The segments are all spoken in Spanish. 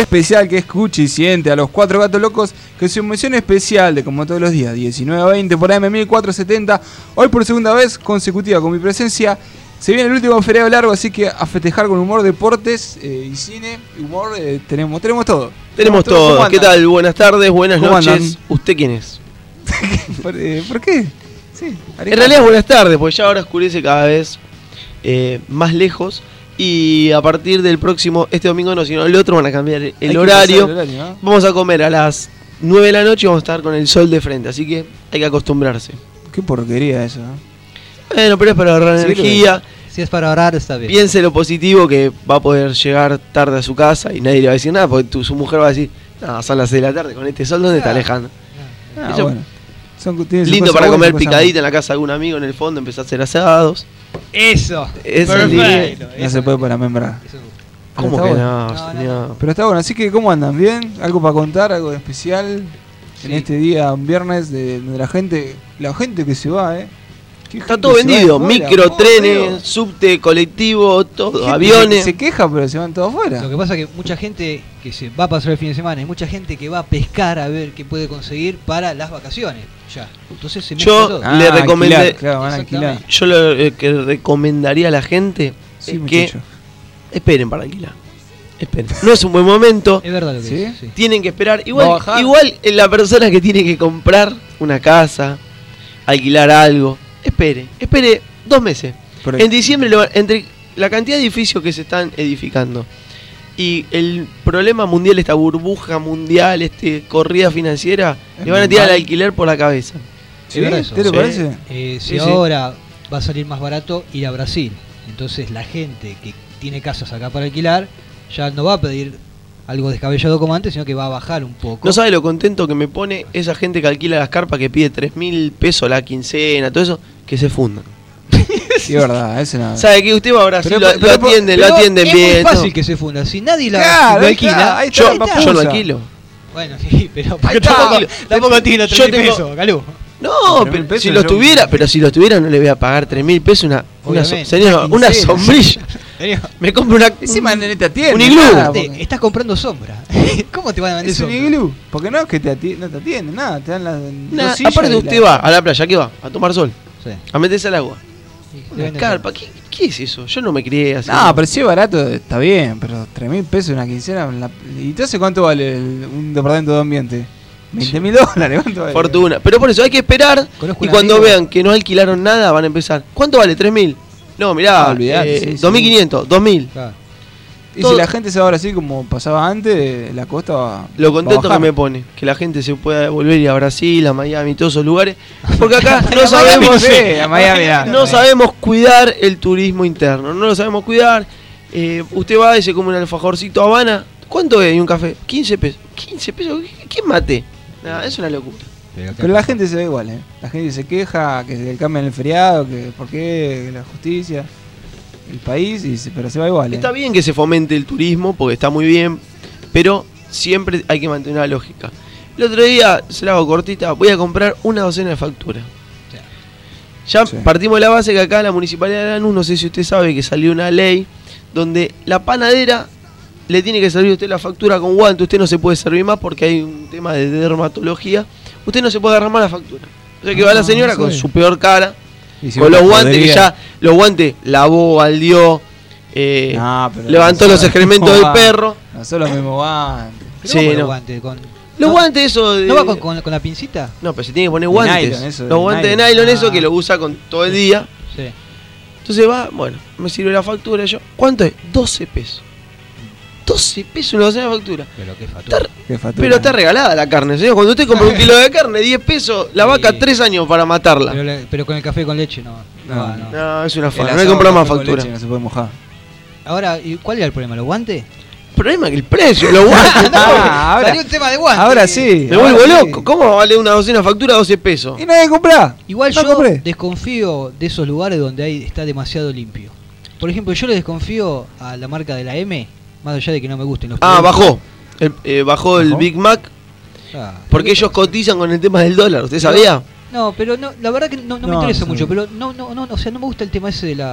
especial que escuche y siente a los Cuatro Gatos Locos, que es su emisión especial de como todos los días, 19 a 20 por AM1470, hoy por segunda vez consecutiva con mi presencia. Se viene el último feriado largo, así que a festejar con humor, deportes y cine, humor, tenemos todo. Tenemos todo. ¿Qué tal? Buenas tardes, buenas noches. Andan? ¿Usted quién es? ¿Por qué? Sí, En realidad buenas tardes, porque ya ahora oscurece cada vez más lejos. Y a partir del próximo, este domingo no, sino el otro, van a cambiar el horario. ¿No? Vamos a comer a las 9 de la noche y vamos a estar con el sol de frente, así que hay que acostumbrarse. Qué porquería eso, ¿no? Bueno, pero es para ahorrar energía. Si es para ahorrar, está bien. Piense lo positivo, que va a poder llegar tarde a su casa y nadie le va a decir nada, porque su mujer va a decir, no, son las 6 de la tarde, con este sol, ¿dónde está Alejandro? Eso, Bueno. lindo para comer picadita en la casa de algún amigo en el fondo, empezar a hacer asados. Eso. Perfecto. No se puede para membrar. ¿Cómo está que bueno. no, señor? Pero está bueno, así que ¿cómo andan? ¿Bien? ¿Algo para contar? ¿Algo especial? Sí. En este día, un viernes, de la gente que se va, Está todo vendido, micro, trenes, subte, colectivo, todo, aviones. Se queja, pero se van todos afuera. Lo que pasa es que mucha gente que se va a pasar el fin de semana y mucha gente que va a pescar a ver qué puede conseguir para las vacaciones. Ya. Entonces se mezcla todo. le recomendé, alquilar, claro, van a alquilar. yo lo que recomendaría a la gente Sí, es muchacho. que esperen para alquilar. Esperen. No es un buen momento. Es verdad lo que ¿Sí? dice, sí. Tienen que esperar. ¿Va a Igual bajar? la persona que tiene que comprar una casa, alquilar algo, espere 2 meses. Pero- En diciembre, entre la cantidad de edificios que se están edificando y el problema mundial, esta burbuja mundial, corrida financiera, Es le van a tirar el normal. alquiler por la cabeza. Es verdad eso. ¿Te lo Sí. parece? Si Sí, sí. ahora va a salir más barato ir a Brasil, entonces la gente que tiene casas acá para alquilar ya no va a pedir algo descabellado como antes, sino que va a bajar un poco. No sabe lo contento que me pone esa gente que alquila las carpas, que pide 3.000 pesos la quincena, todo eso, que se fundan. Sí, es verdad, ese nada. ¿Sabe que usted va a Brasil? Pero- Lo atienden es bien. muy fácil todo. que se funda. Si nadie lo Claro, alquila, claro, ahí está Yo, la papusa. yo no alquilo. bueno, sí, pero Ahí está. tampoco tiene los Yo 3.000 tengo- pesos, Calú. No, 3.000 pero pesos si los yo- tuviera, no le voy a pagar 3.000 pesos Obviamente. señor, una quincena. sombrilla. Me compro una Encima no te atiende. un iglú. nada, Aparte, porque- estás comprando sombra. ¿Cómo te van a vender Es un sombra? iglú. Porque no es que no te atienden, nada. Te dan Nah, dos sillas aparte y usted va a la playa, ¿qué va? A tomar sol, Sí. a meterse al agua. Sí, te Una venden carpa, ¿qué es eso? Yo no me crié así. No, pero si es barato, está bien. Pero 3.000 pesos una quincena. ¿Y entonces cuánto vale un departamento de ambiente? $20.000. ¿Cuánto vale? Fortuna. Pero por eso hay que esperar. Conozco Y un cuando amigo- vean que no alquilaron nada, van a empezar. ¿Cuánto vale? 3.000. No, mirá, olvidate, sí, sí. 2.500, 2.000. Claro. Y todo- si la gente se va ahora así como pasaba antes, la costa va. Lo va a contento que bajar. me pone, que la gente se pueda volver a ir a Brasil, a Miami, todos esos lugares. Porque acá no A Miami sabemos, sí, a Miami, no sabemos cuidar el turismo interno. No lo sabemos cuidar. Usted va y se come un alfajorcito Habana. ¿Cuánto es? ¿Y un café? 15 pesos. ¿15 pesos? ¿Quién mate? Nada, es una locura. Pero la gente se ve igual, ¿eh? La gente se queja que se cambian el feriado, que por qué, la justicia, el país, pero se va igual, ¿eh? Está bien que se fomente el turismo, porque está muy bien, pero siempre hay que mantener la lógica. El otro día, se la hago cortita, voy a comprar una docena de facturas. Ya Sí. partimos de la base que acá en la Municipalidad de Lanús, no sé si usted sabe que salió una ley donde la panadera le tiene que servir a usted la factura con guante, usted no se puede servir más porque hay un tema de dermatología, usted no se puede agarrar más la factura. O sea que va la señora no con sé. su peor cara, Y si con uno los guantes que podría- ya, los guantes lavó, baldeó, No, pero levantó no los son excrementos los del mismos perro. guantes, No son los mismos guantes. Pero Sí, ¿cómo los no. guantes? Los ¿No- guantes eso de... ¿No va con la pincita? No, pero se tiene que poner guantes. nylon, eso de los guantes de nylon. nylon, eso Ah. que lo usa con todo el día. Sí. Entonces va, bueno, me sirve la factura yo. ¿Cuánto es? 12 pesos. 12 pesos una docena de factura. Pero qué factura. Qué factura. Pero está regalada la carne, señor. Cuando usted compra un kilo de carne, 10 pesos, la vaca Sí. 3 años para matarla. Pero con el café con leche no. No. No, es una El fama. No hay asado que comprar más con factura. leche No se puede mojar. Ahora, ¿y cuál era el problema? ¿Los guantes? El problema es que el precio, los guantes. ahora- Salió un tema de guantes. Ahora sí. Me vuelvo ahora sí. loco. ¿Cómo vale una docena de factura 12 pesos? Y nadie compra. Igual No yo compré. desconfío de esos lugares donde está demasiado limpio. Por ejemplo, yo le desconfío a la marca de la M, más allá de que no me gusten los Ah, productos. bajó. Bajó el ¿Bajó? Big Mac Ah, porque ellos cotizan con el tema del dólar. ¿Usted sabía? No, pero no, la verdad que no me No, interesa sí. mucho, pero o sea, no me gusta el tema ese de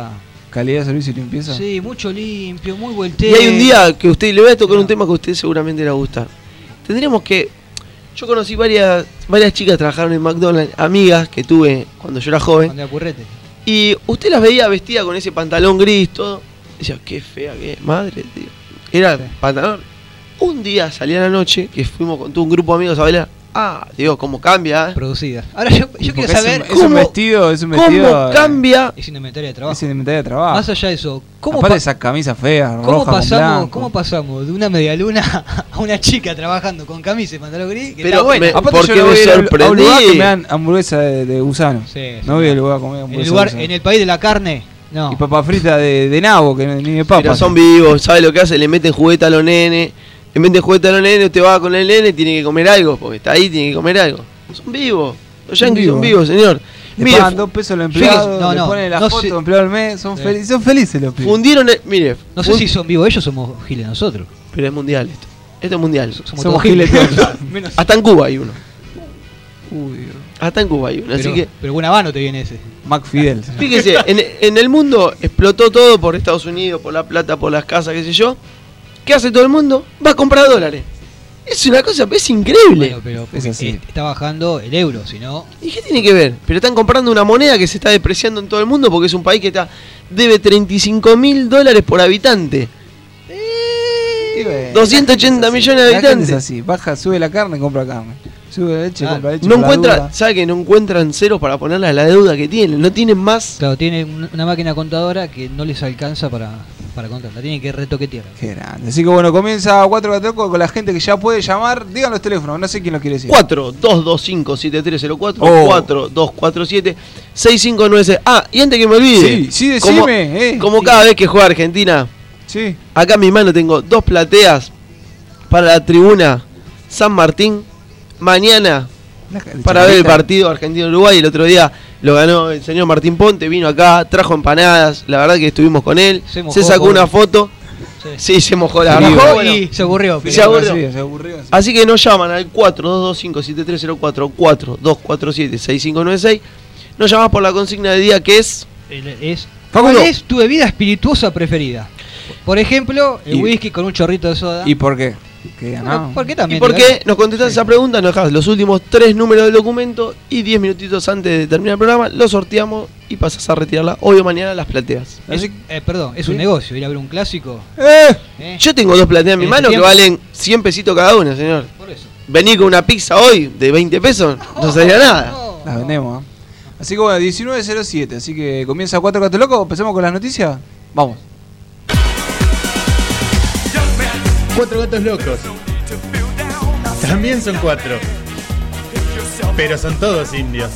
calidad, servicio y limpieza. Sí, mucho limpio, muy vuelteo. Y hay un día que usted le voy a tocar un tema que a usted seguramente le va a gustar. Tendríamos que... Yo conocí varias chicas que trabajaron en McDonald's, amigas que tuve cuando yo era joven. Cuando era currete. Y usted las veía vestidas con ese pantalón gris, todo. Decía, qué fea, qué madre, tío. Era pantalón. Un día salí a la noche, que fuimos con todo un grupo de amigos a bailar. Digo, cómo cambia, Producida. Ahora yo quiero saber Es un vestido. cómo cambia. Es indumentaria de trabajo. Es indumentaria de trabajo. Más allá de eso, Aparte de esas camisas feas, rojas con blanco. ¿Cómo pasamos de una medialuna a una chica trabajando con camisa y pantalón gris? Que Pero está buena. Aparte porque yo no me voy a un lugar que sorprendí. me dan hamburguesa de gusano. Sí, No voy al lugar a comer hamburguesa de gusano. En el país de la carne, no. Y papa frita de nabo, que ni de papa. Pero son vivos, ¿sabe lo que hace? Le meten juguete a los nenes. Le meten juguete a los nenes, usted va con el nene, tiene que comer algo, porque está ahí, tiene que comer algo. Son vivos. Los yankees son vivos, señor. Le Mire, pagan 2 pesos los empleados, no, le ponen la no foto sé. de empleado del mes, son felices los pibes. fundieron, mire. No sé si son vivos ellos, somos giles nosotros. Pero es mundial esto. Esto es mundial. Somos Somos todos giles. giles todos. Menos- Hasta en Cuba hay uno. Uy, Hasta en Cuba hay uno. Así pero, que, pero buena mano te viene ese. Mac Fidel. fíjese, en el mundo explotó todo por Estados Unidos, por la plata, por las casas, qué sé yo. ¿Qué hace todo el mundo? Va a comprar dólares. Es una cosa, es increíble. Bueno, pero Es porque así. está bajando el euro, si no... ¿Y qué tiene que ver? Pero están comprando una moneda que se está depreciando en todo el mundo porque es un país que debe $35.000 por habitante. 280 millones de La gente es habitantes. así, baja, sube la carne, compra carne. Sube la leche, Claro. compra leche. No por la encuentra, duda. ¿sabe que no encuentran ceros para ponerle a la deuda que tienen? No tienen más. Claro, tiene una máquina contadora que no les alcanza para contar. La tienen que retoquetear. Qué grande. Así que bueno, comienza 4 Gatos con la gente que ya puede llamar. Digan los teléfonos, no sé quién los quiere decir. 4-225-7304, Oh. 4-247-6596. Y antes que me olvide, Sí, decime. como Sí. cada vez que juega Argentina, Sí. acá en mi mano tengo 2 plateas para la tribuna San Martín. Mañana, para ver el partido Argentina-Uruguay. El otro día lo ganó el señor Martín Ponte, vino acá, trajo empanadas, la verdad que estuvimos con él, Se mojó, se sacó pobre. una foto, Sí. sí, se mojó la Se verdad. mojó Bueno, Y se aburrió. Se aburrió. Se aburrió. Sí. así que nos llaman al 4-225-7304, 4-247-6596, nos llamas por la consigna de día que es... Facundo. ¿Cuál es tu bebida espirituosa preferida? Por ejemplo, el Y- whisky con un chorrito de soda. ¿Y por qué? Que Bueno, ganamos. ¿por qué ¿Y también? por claro? qué nos contestas esa pregunta? Nos dejas los últimos 3 números del documento y 10 minutitos antes de terminar el programa, lo sorteamos y pasas a retirarla hoy o mañana las plateas. Es, perdón, es ¿Sí? un negocio ir a ver un clásico. ¡Eh! Yo tengo 2 plateas en mi ¿En mano este que tiempo? valen 100 pesitos cada una, señor. Por eso. Vení con una pizza hoy de 20 pesos, no sería nada. No. Las vendemos. Así que bueno, 19.07. Así que comienza 4 Gatos Locos. ¿Empezamos con las noticias? Vamos. 4 gatos locos. También son 4. Pero son todos indios.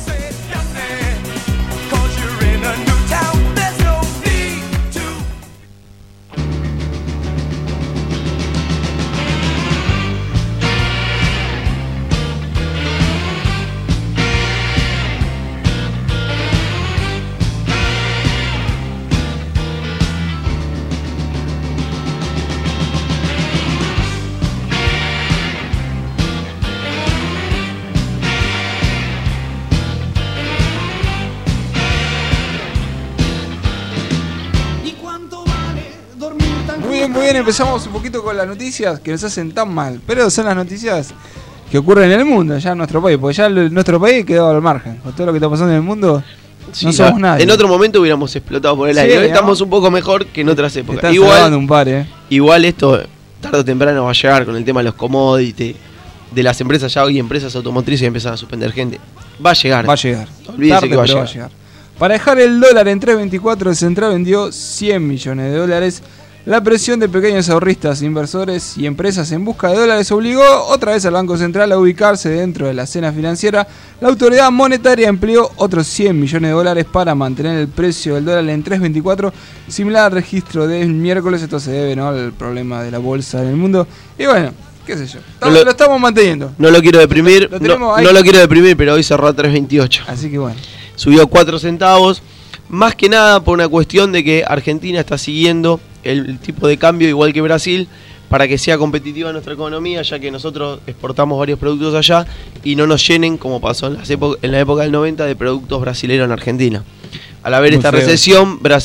Muy bien, empezamos un poquito con las noticias que nos hacen tan mal. Pero son las noticias que ocurren en el mundo, ya en nuestro país. Porque ya nuestro país quedó al margen. Con todo lo que está pasando en el mundo, Sí, no somos nadie. En otro momento hubiéramos explotado por el Sí, aire. Hoy ¿no? estamos un poco mejor que en otras épocas. Están salvando un par, Igual esto tarde o temprano va a llegar con el tema de los commodities, de las empresas. Ya hoy empresas automotrices empiezan a suspender gente. Va a llegar. Va a llegar. Olvídese Tarde, que va a pero llegar. Para dejar el dólar en 3.24, el Central vendió 100 millones de dólares. La presión de pequeños ahorristas, inversores y empresas en busca de dólares obligó otra vez al Banco Central a ubicarse dentro de la escena financiera. La autoridad monetaria empleó otros 100 millones de dólares para mantener el precio del dólar en 3.24, similar al registro del miércoles. Esto se debe, ¿no?, al problema de la bolsa en el mundo. Y bueno, qué sé yo, lo estamos manteniendo. No lo quiero deprimir, Lo tenemos ahí. no lo quiero deprimir, pero hoy cerró a 3.28. Así que bueno. Subió 4 centavos, más que nada por una cuestión de que Argentina está siguiendo el tipo de cambio igual que Brasil para que sea competitiva nuestra economía, ya que nosotros exportamos varios productos allá y no nos llenen, como pasó en la época del 90, de productos brasileños en Argentina. Al haber Muy esta feo. recesión, Brasil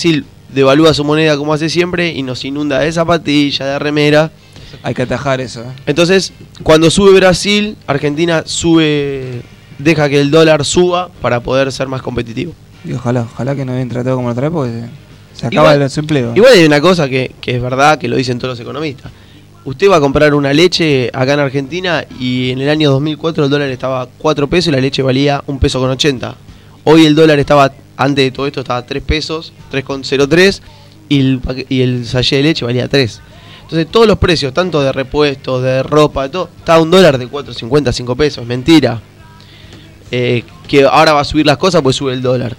devalúa su moneda como hace siempre y nos inunda de zapatilla, de remera. Hay que atajar eso. Entonces, cuando sube Brasil, Argentina deja que el dólar suba para poder ser más competitivo. Y ojalá que no hayan tratado como la otra vez porque se acaba el desempleo. Igual hay una cosa que es verdad, que lo dicen todos los economistas. Usted va a comprar una leche acá en Argentina y en el año 2004 el dólar estaba 4 pesos y la leche valía 1 peso con 80. Hoy el dólar estaba, antes de todo esto, estaba 3 pesos, 3,03 y el sachet de leche valía 3. Entonces todos los precios, tanto de repuestos, de ropa, de todo, estaba un dólar de 4,50, 5 pesos, mentira. Que ahora va a subir las cosas pues sube el dólar.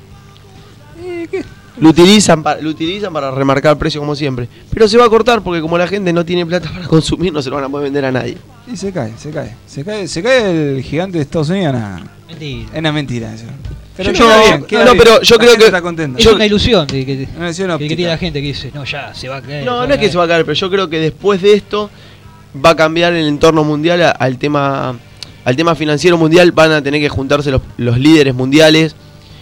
Lo utilizan para remarcar el precio como siempre. Pero se va a cortar porque como la gente no tiene plata para consumir, no se lo van a poder vender a nadie. Y se cae el gigante de Estados Unidos. Mentira. Es una mentira eso. Pero yo creo que está contento. Es una ilusión que óptica. tiene la gente que dice, no, ya, se va a caer. No es que se va a caer, pero yo creo que después de esto va a cambiar el entorno mundial al tema financiero mundial. Van a tener que juntarse los líderes mundiales,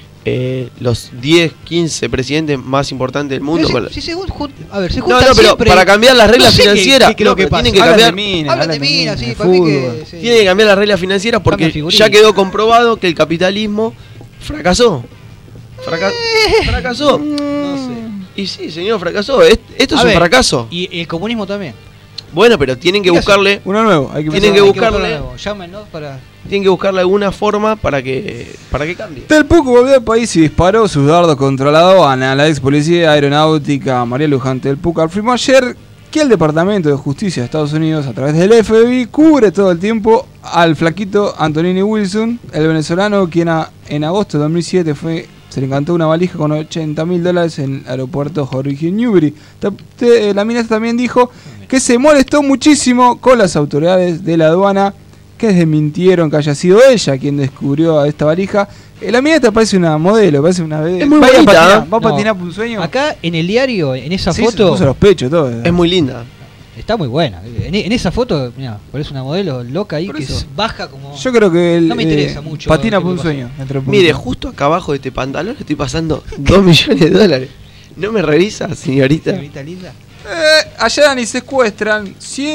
los 10, 15 presidentes más importantes del mundo. Se juntan pero siempre. para cambiar las reglas financieras, ¿qué es lo que pasa? tienen que cambiar. Hablan de minas, sí, para mí que... Sí. Tienen que cambiar las reglas financieras porque ya quedó comprobado que el capitalismo fracasó. Fracasó. No sé. Y sí, señor, fracasó. Esto es un fracaso. Y el comunismo también. Bueno, pero tienen que buscarle uno nuevo. Tienen que buscarle. Llámenos para... Tienen que buscarle alguna forma para que cambie. Del PUC volvió al país y disparó sus dardos contra la aduana. La ex policía aeronáutica María Luján del PUC afirmó ayer que el Departamento de Justicia de Estados Unidos, a través del FBI, cubre todo el tiempo al flaquito Antonini Wilson, el venezolano quien en agosto de 2007 se le encantó una valija con $80.000 en el aeropuerto Jorge Newbery. La ministra también dijo que se molestó muchísimo con las autoridades de la aduana, que desmintieron que haya sido ella quien descubrió a esta valija. La ministra parece una modelo, parece una bebé. Es muy bonita. ¿Va a patinar por un sueño? Acá en el diario, en esa Sí, foto... se puso los pechos, todo. Es muy linda. Está muy buena. En esa foto, mira, parece una modelo loca ahí Por que eso. baja como... Yo creo que No me interesa mucho patina qué por un pasa. sueño. Mire, justo acá abajo de este pantalón estoy pasando $2 millones. ¿No me revisa, señorita? Señorita linda. Allanan y secuestran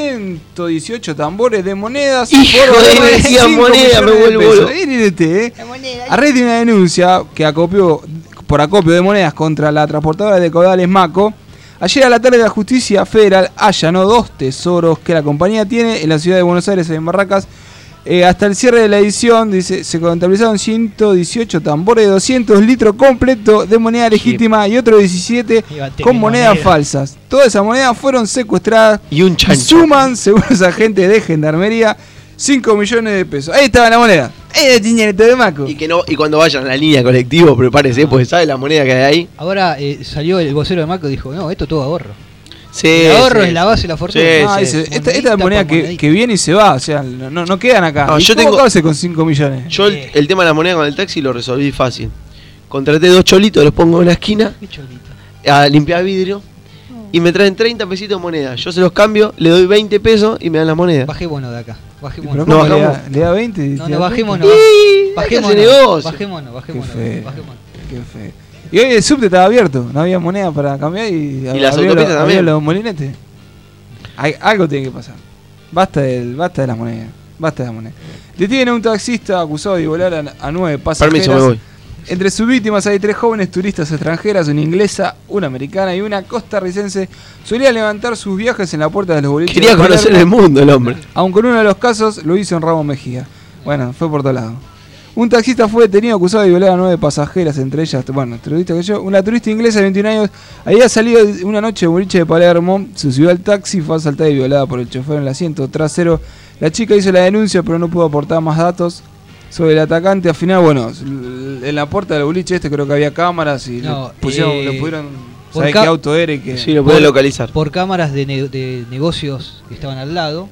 118 tambores de monedas. Hijo de más decía 5 moneda, me millones de vuelvo pesos. loco. Mírete, A raíz de una denuncia que por acopio de monedas contra la transportadora de caudales Maco, ayer a la tarde la Justicia Federal allanó 2 tesoros que la compañía tiene en la ciudad de Buenos Aires, en Barracas. Hasta el cierre de la edición, dice, se contabilizaron 118 tambores de 200 litros completo de moneda legítima y otros 17 con monedas falsas. Todas esas monedas fueron secuestradas Y un chancho. suman, según los agentes de gendarmería, 5 millones de pesos. Ahí estaba la moneda. Ahí el dinerito de Maco. Y cuando vayan a la línea colectivo, prepárese, porque sabe la moneda que hay ahí. Ahora salió el vocero de Marco y dijo, no, esto todo ahorro. Sí, El ahorro sí. es la base de la fortuna. Dice, esta es la moneda que viene y se va, o sea, no quedan acá. No, ¿Y yo cómo tengo- acabas con 5 millones? Yo el tema de la moneda con el taxi lo resolví fácil. Contraté 2 cholitos, los pongo en la esquina Qué cholito. a limpiar vidrio y me traen 30 pesitos de moneda. Yo se los cambio, le doy 20 pesos y me dan las monedas. Bajémonos de acá. ¿Pero Bajémonos. cómo No, le da 20? No, bajémonos. ¡Y! Bajémonos. Hay que hacer negocio. Bajémonos. Qué feo. Bajémonos. Qué feo. Y hoy el subte estaba abierto, no había moneda para cambiar y las abrió autopistas abrió también. los molinetes. Algo tiene que pasar. Basta de las monedas. Basta de las monedas. Detienen a un taxista acusado de volar a 9 pasajeras. Permiso, me voy. Entre sus víctimas hay 3 jóvenes turistas extranjeras, una inglesa, una americana y una costarricense. Solía levantar sus viajes en la puerta de los boliches. Quería de Palermo, conocer el mundo el hombre. aunque en uno de los casos lo hizo en Ramos Mejía. Bueno, fue por todo lado. Un taxista fue detenido acusado de violar a 9 pasajeras, entre ellas, turista que yo. Una turista inglesa de 21 años había salido una noche de boliche de Palermo, se subió al taxi, fue asaltada y violada por el chofer en el asiento trasero. La chica hizo la denuncia, pero no pudo aportar más datos sobre el atacante. Al final, bueno, en la puerta del boliche creo que había cámaras y No, le pudieron por saber qué auto era y qué... Sí, lo puede localizar. Por cámaras de negocios que estaban al lado,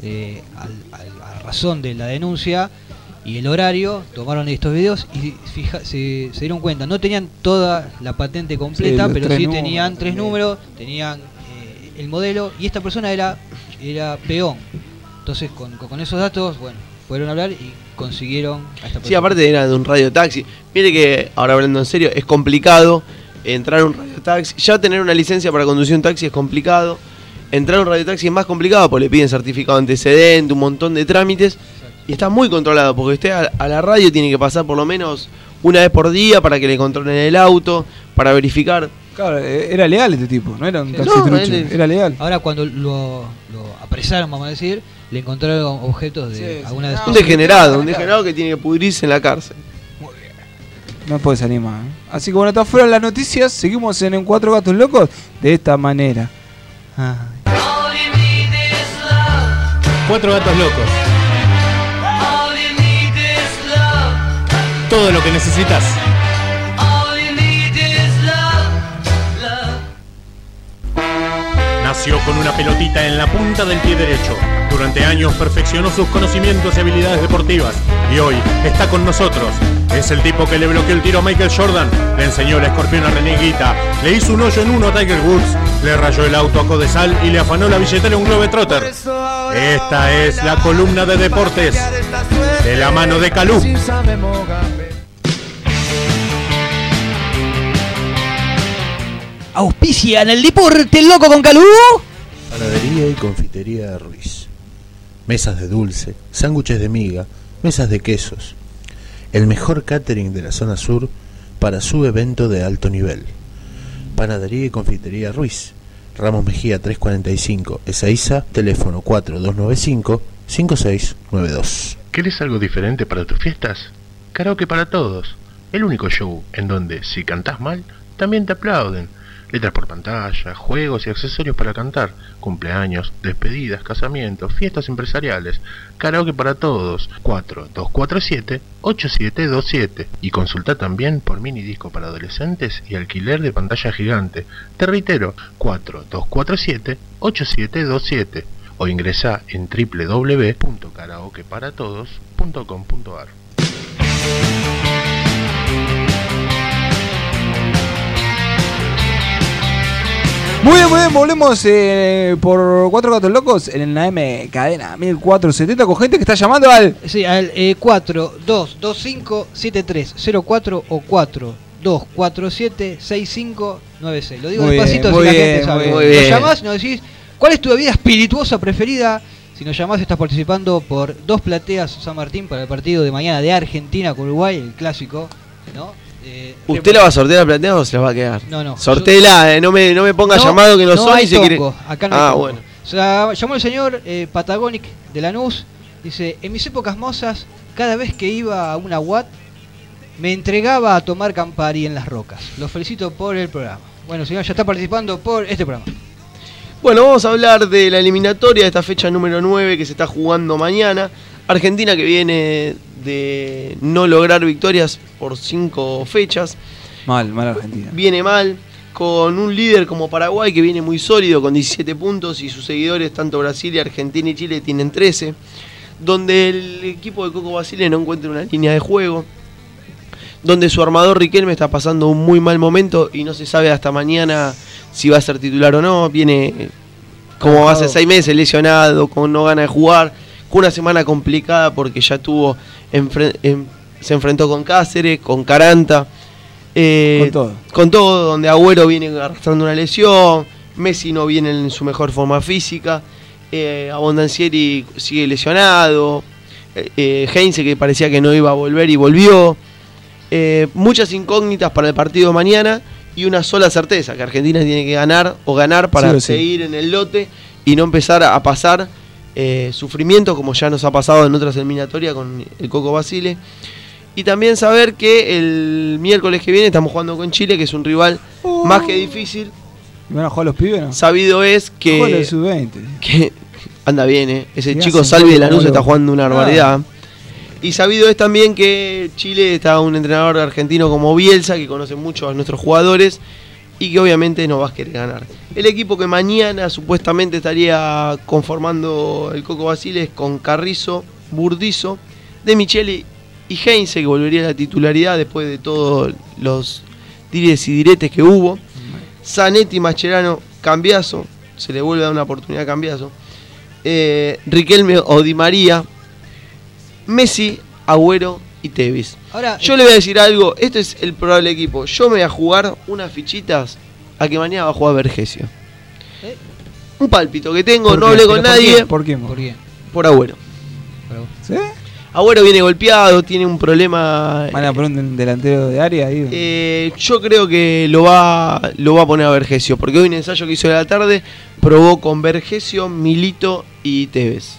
a razón de la denuncia y el horario, tomaron estos videos y se dieron cuenta. No tenían toda la patente completa, los pero 3 sí números, tenían 3 números, tenían el modelo y esta persona era peón. Entonces con esos datos, bueno, fueron a hablar y consiguieron a esta persona. Sí, aparte era de un radiotaxi. Mire que, ahora hablando en serio, es complicado entrar a un radiotaxi. Ya tener una licencia para conducir un taxi es complicado. Entrar a un radiotaxi es más complicado porque le piden certificado de antecedente, un montón de trámites. Y está muy controlado porque usted a la radio tiene que pasar por lo menos una vez por día para que le controlen el auto, para verificar. Claro, era legal este tipo, no era un taxi No, trucho, era legal. Ahora cuando lo apresaron, vamos a decir, le encontraron objetos de alguna Un degenerado que tiene que pudrirse en la cárcel. No puede salir más. Así que bueno, estas fueron las noticias. Seguimos en Cuatro Gatos Locos de esta manera. Cuatro Gatos Locos. Todo lo que necesitas. Nació con una pelotita en la punta del pie derecho. Durante años perfeccionó sus conocimientos y habilidades deportivas. Y hoy está con nosotros. Es el tipo que le bloqueó el tiro a Michael Jordan, le enseñó el escorpión a René Higuita, le hizo un hoyo en uno a Tiger Woods, le rayó el auto a Codesal y le afanó la billetera a un Globetrotter. Esta es la columna de deportes de la mano de Calú. Auspician el deporte loco con Calú. Panadería y confitería de Ruiz. Mesas de dulce, sándwiches de miga, mesas de quesos. El mejor catering de la zona sur para su evento de alto nivel. Panadería y confitería Ruiz. Ramos Mejía 345, Ezeiza, teléfono 4295-5692. ¿Querés algo diferente para tus fiestas? Karaoke para todos. El único show en donde, si cantás mal, también te aplauden. Letras por pantalla, juegos y accesorios para cantar, cumpleaños, despedidas, casamientos, fiestas empresariales. Karaoke para todos, 4247-8727. Y consulta también por mini disco para adolescentes y alquiler de pantalla gigante. Te reitero, 4247-8727. O ingresa en www.karaokeparatodos.com.ar. Muy bien, volvemos por Cuatro Gatos Locos en la M cadena 1470 con gente que está llamando al... Sí, al 42257304 o 42476596. Lo digo Muy despacito bien, si la muy gente bien, sabe. muy Nos bien. llamás y nos decís, ¿cuál es tu bebida espirituosa preferida? Si nos llamás estás participando por 2 plateas San Martín para el partido de mañana de Argentina con Uruguay, el clásico, ¿no? ¿Usted la va a sortear la platea o se la va a quedar? No. Sortéela, no me ponga llamado que no soy hay y se quiere. tongo, acá no hay tongo. Bueno. O sea, llamó el señor Patagonic de Lanús. Dice, en mis épocas mozas, cada vez que iba a una UAT, me entregaba a tomar Campari en las rocas. Los felicito por el programa. Bueno, señor, ya está participando por este programa. Bueno, vamos a hablar de la eliminatoria de esta fecha número 9 que se está jugando mañana. Argentina que viene de no lograr victorias por 5 fechas. Mal Argentina. Viene mal, con un líder como Paraguay que viene muy sólido con 17 puntos y sus seguidores, tanto Brasil y Argentina y Chile, tienen 13. Donde el equipo de Coco Basile no encuentra una línea de juego. Donde su armador Riquelme está pasando un muy mal momento y no se sabe hasta mañana si va a ser titular o no. Viene como hace 6 meses lesionado, con no gana de jugar, con una semana complicada porque ya tuvo se enfrentó con Cáceres, con Caranta, con todo, donde Agüero viene arrastrando una lesión, Messi no viene en su mejor forma física, Abondancieri sigue lesionado, Heinze que parecía que no iba a volver y volvió. Muchas incógnitas para el partido de mañana y una sola certeza, que Argentina tiene que ganar para seguir en el lote y no empezar a pasar sufrimiento como ya nos ha pasado en otras eliminatorias con el Coco Basile. Y también saber que el miércoles que viene estamos jugando con Chile, que es un rival más que difícil. ¿Van a jugar los pibes, no? Sabido es que anda bien, ese chico Salvi de Lanús está jugando una barbaridad. Y sabido es también que Chile está un entrenador argentino como Bielsa, que conoce mucho a nuestros jugadores y que obviamente nos va a querer ganar. El equipo que mañana supuestamente estaría conformando el Coco Basile es con Carrizo, Burdizo, De Micheli y Heinze, que volvería a la titularidad después de todos los diretes y diretes que hubo. Zanetti, Mascherano, Cambiaso, se le vuelve a dar una oportunidad a Cambiaso. Riquelme o Di María, Messi, Agüero y Tevez. Ahora, yo le voy a decir algo, este es el probable equipo. Yo me voy a jugar unas fichitas a que mañana va a jugar Vergesio. ¿Eh? Un pálpito que tengo, ¿Por no qué? hablé ¿Pero con por nadie. quién? ¿Por qué? ¿Por quién? Por Agüero. Pero- ¿Sí? Agüero viene golpeado, tiene un problema. ¿Van a poner un delantero de área ahí? Yo creo que lo va a poner a Vergesio, porque hoy un ensayo que hizo de la tarde probó con Vergesio, Milito y Tevez.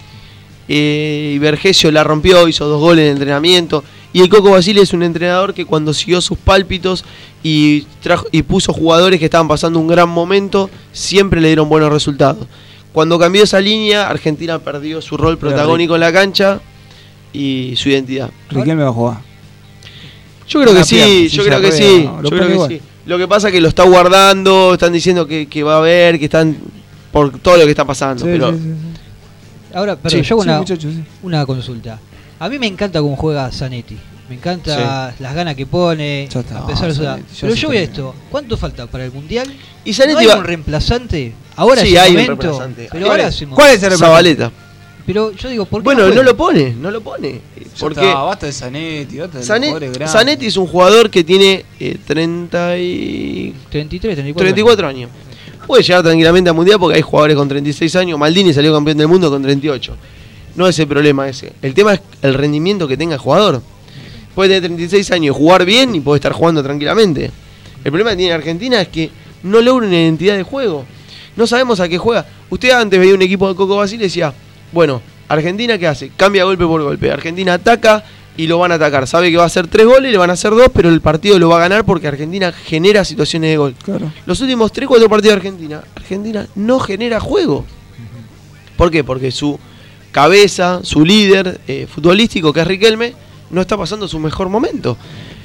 Y Vergesio la rompió, hizo 2 goles en entrenamiento. Y el Coco Basile es un entrenador que cuando siguió sus pálpitos y puso jugadores que estaban pasando un gran momento, siempre le dieron buenos resultados. Cuando cambió esa línea, Argentina perdió su rol protagónico en la cancha y su identidad. Riquelme va a jugar. Yo creo Una que sí, pierna, yo silla creo que de sí, ruedas, lo yo pone creo que igual. sí. Lo que pasa es que lo está guardando, están diciendo que va a haber, que están por todo lo que está pasando. Sí, pero sí, sí. Ahora, pero Sí, yo hago Sí, muchachos, sí. una consulta. A mí me encanta cómo juega Zanetti. Me encanta las ganas que pone, Ya está, a pesar de su edad. Zanetti, ya Pero se yo voy a terminó. esto. ¿Cuánto falta para el Mundial? y ¿No Zanetti hay va un reemplazante? Ahora Sí, es el hay un momento. reemplazante. Pero ¿Cuál ahora es? es el ¿Cuál es el momento. Zabaleta. Pero yo digo, ¿por qué Bueno, juega? no lo pone. Ya Porque está, basta de Zanetti, basta de los jugadores grandes. Zanetti es un jugador que tiene 33, 34 años. Puede llegar tranquilamente al Mundial porque hay jugadores con 36 años. Maldini salió campeón del mundo con 38. No es el problema ese. El tema es el rendimiento que tenga el jugador. Puede tener 36 años y jugar bien y puede estar jugando tranquilamente. El problema que tiene Argentina es que no logra una identidad de juego. No sabemos a qué juega. Usted antes veía un equipo de Coco Basile y decía, bueno, Argentina ¿qué hace? Cambia golpe por golpe. Argentina ataca y lo van a atacar. Sabe que va a hacer 3 goles, le van a hacer 2, pero el partido lo va a ganar porque Argentina genera situaciones de gol. Claro. Los últimos 3-4 partidos de Argentina no genera juego. ¿Por qué? Porque su cabeza, su líder futbolístico, que es Riquelme, no está pasando su mejor momento.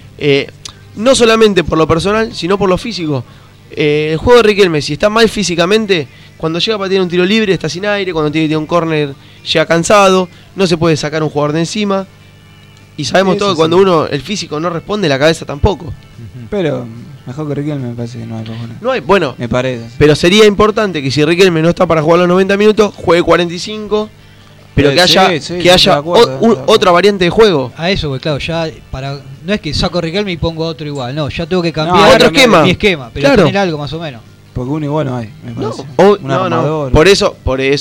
No solamente por lo personal, sino por lo físico. El juego de Riquelme, si está mal físicamente, cuando llega a patear un tiro libre está sin aire, cuando tiene que tirar un córner llega cansado, no se puede sacar un jugador de encima. Y sabemos Sí, todo sí, que cuando sí. uno, el físico no responde, la cabeza tampoco. Pero mejor que Riquelme me parece que no hay cojones. No hay, bueno, Me parece. pero sería importante que si Riquelme no está para jugar los 90 minutos, juegue 45, pero Sí, que haya, sí, que estoy haya de acuerdo, estoy de acuerdo. otra variante de juego. A eso, porque claro, ya no es que saco a Riquelme y pongo otro igual, no, ya tengo que No, cambiar otro esquema. mi esquema, pero Claro. tener algo más o menos. Porque uno igual no hay, me No, parece. Un no. armador. Por eso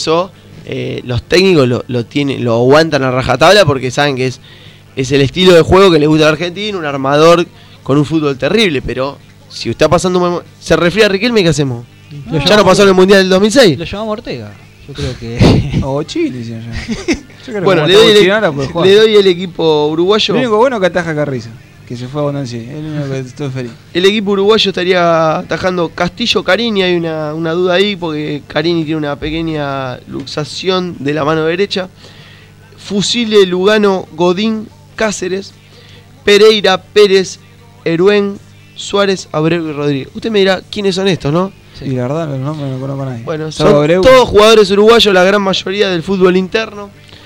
los técnicos lo aguantan a rajatabla porque saben que es el estilo de juego que le gusta a Argentina, un armador con un fútbol terrible, pero si usted está pasando un momento, se refiere a Riquelme, ¿qué hacemos? Lo ¿Ya no pasó en el Mundial del 2006? Lo llamamos Ortega. Yo creo que. O Chile, decían yo. Yo creo Bueno, que le doy, como Chile ahora puede jugar. le doy el equipo uruguayo. Lo único bueno que ataja Carrizo, que se fue a Bonancia. Es el único que estoy feliz. El equipo uruguayo estaría atajando Castillo Carini. Hay una duda ahí porque Carini tiene una pequeña luxación de la mano derecha. Fusile, Lugano, Godín, Cáceres, Pereira, Pérez, Eruén, Suárez, Abreu y Rodríguez. Usted me dirá quiénes son estos, ¿no? Sí. Y la verdad, los nombres no conozco a nadie. Bueno, Salvo son Abreu. todos jugadores uruguayos, la gran mayoría del fútbol interno.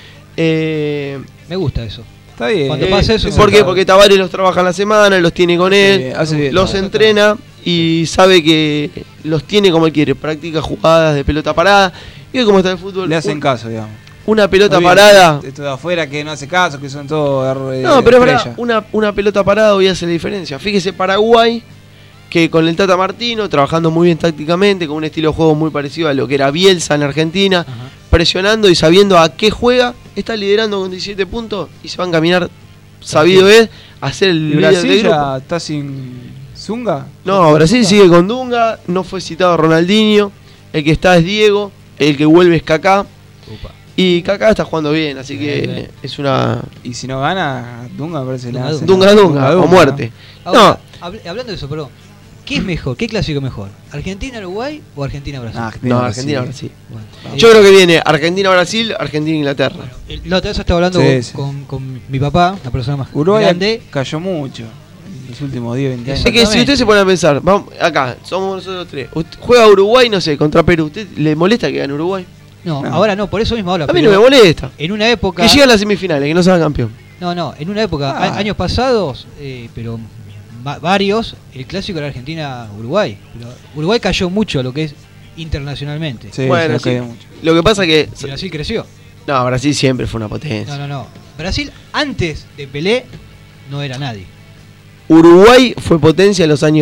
Eh, Me gusta eso. Está bien. Cuando pasa eso, ¿Por qué? está- Porque Tavares los trabaja en la semana, los tiene con él, hace bien, los no, entrena y sabe que los tiene como él quiere. Practica jugadas de pelota parada. Y hoy como está el fútbol, Le hacen caso, digamos. una pelota Muy bien, parada. Esto de afuera que no hace caso, que son todos. No, pero es verdad, estrellas. una pelota parada hoy hace la diferencia. Fíjese Paraguay, que con el Tata Martino, trabajando muy bien tácticamente, con un estilo de juego muy parecido a lo que era Bielsa en Argentina, Ajá. presionando y sabiendo a qué juega, está liderando con 17 puntos y se va a encaminar, sabido es, a ser el ¿Y líder del Brasil grupo. ya está sin Zunga? No, Brasil sigue con Dunga, no fue citado Ronaldinho, el que está es Diego, el que vuelve es Kaká, Upa. y Kaká está jugando bien, así Bien, que bien. es una Y si no gana, Dunga me parece que le Dunga, hace Dunga Dunga, o muerte. Ahora, hablando de eso, perdón. ¿Qué es mejor? ¿Qué clásico es mejor? ¿Argentina-Uruguay o Argentina-Brasil? No, Argentina-Brasil. Bueno, Yo creo que viene Argentina-Brasil, Argentina-Inglaterra. La otra vez estaba hablando Sí, sí. con mi papá, la persona más Uruguay grande. cayó mucho en los últimos 10, 20 años. Es que si usted se pone a pensar, vamos, acá, somos nosotros tres. Usted juega Uruguay, no sé, contra Perú. ¿Usted le molesta que gane Uruguay? No, No. ahora no, por eso mismo ahora. A mí pero no me molesta. en una época. Que llegue a las semifinales, que no salga campeón. No, en una época, Ah. años pasados, pero varios, el clásico era Argentina-Uruguay. Pero Uruguay cayó mucho lo que es internacionalmente. Sí, Bueno, se sí. cayó mucho. Lo que pasa que. Y Brasil creció. No, Brasil siempre fue una potencia. No. Brasil antes de Pelé no era nadie. Uruguay fue potencia en los años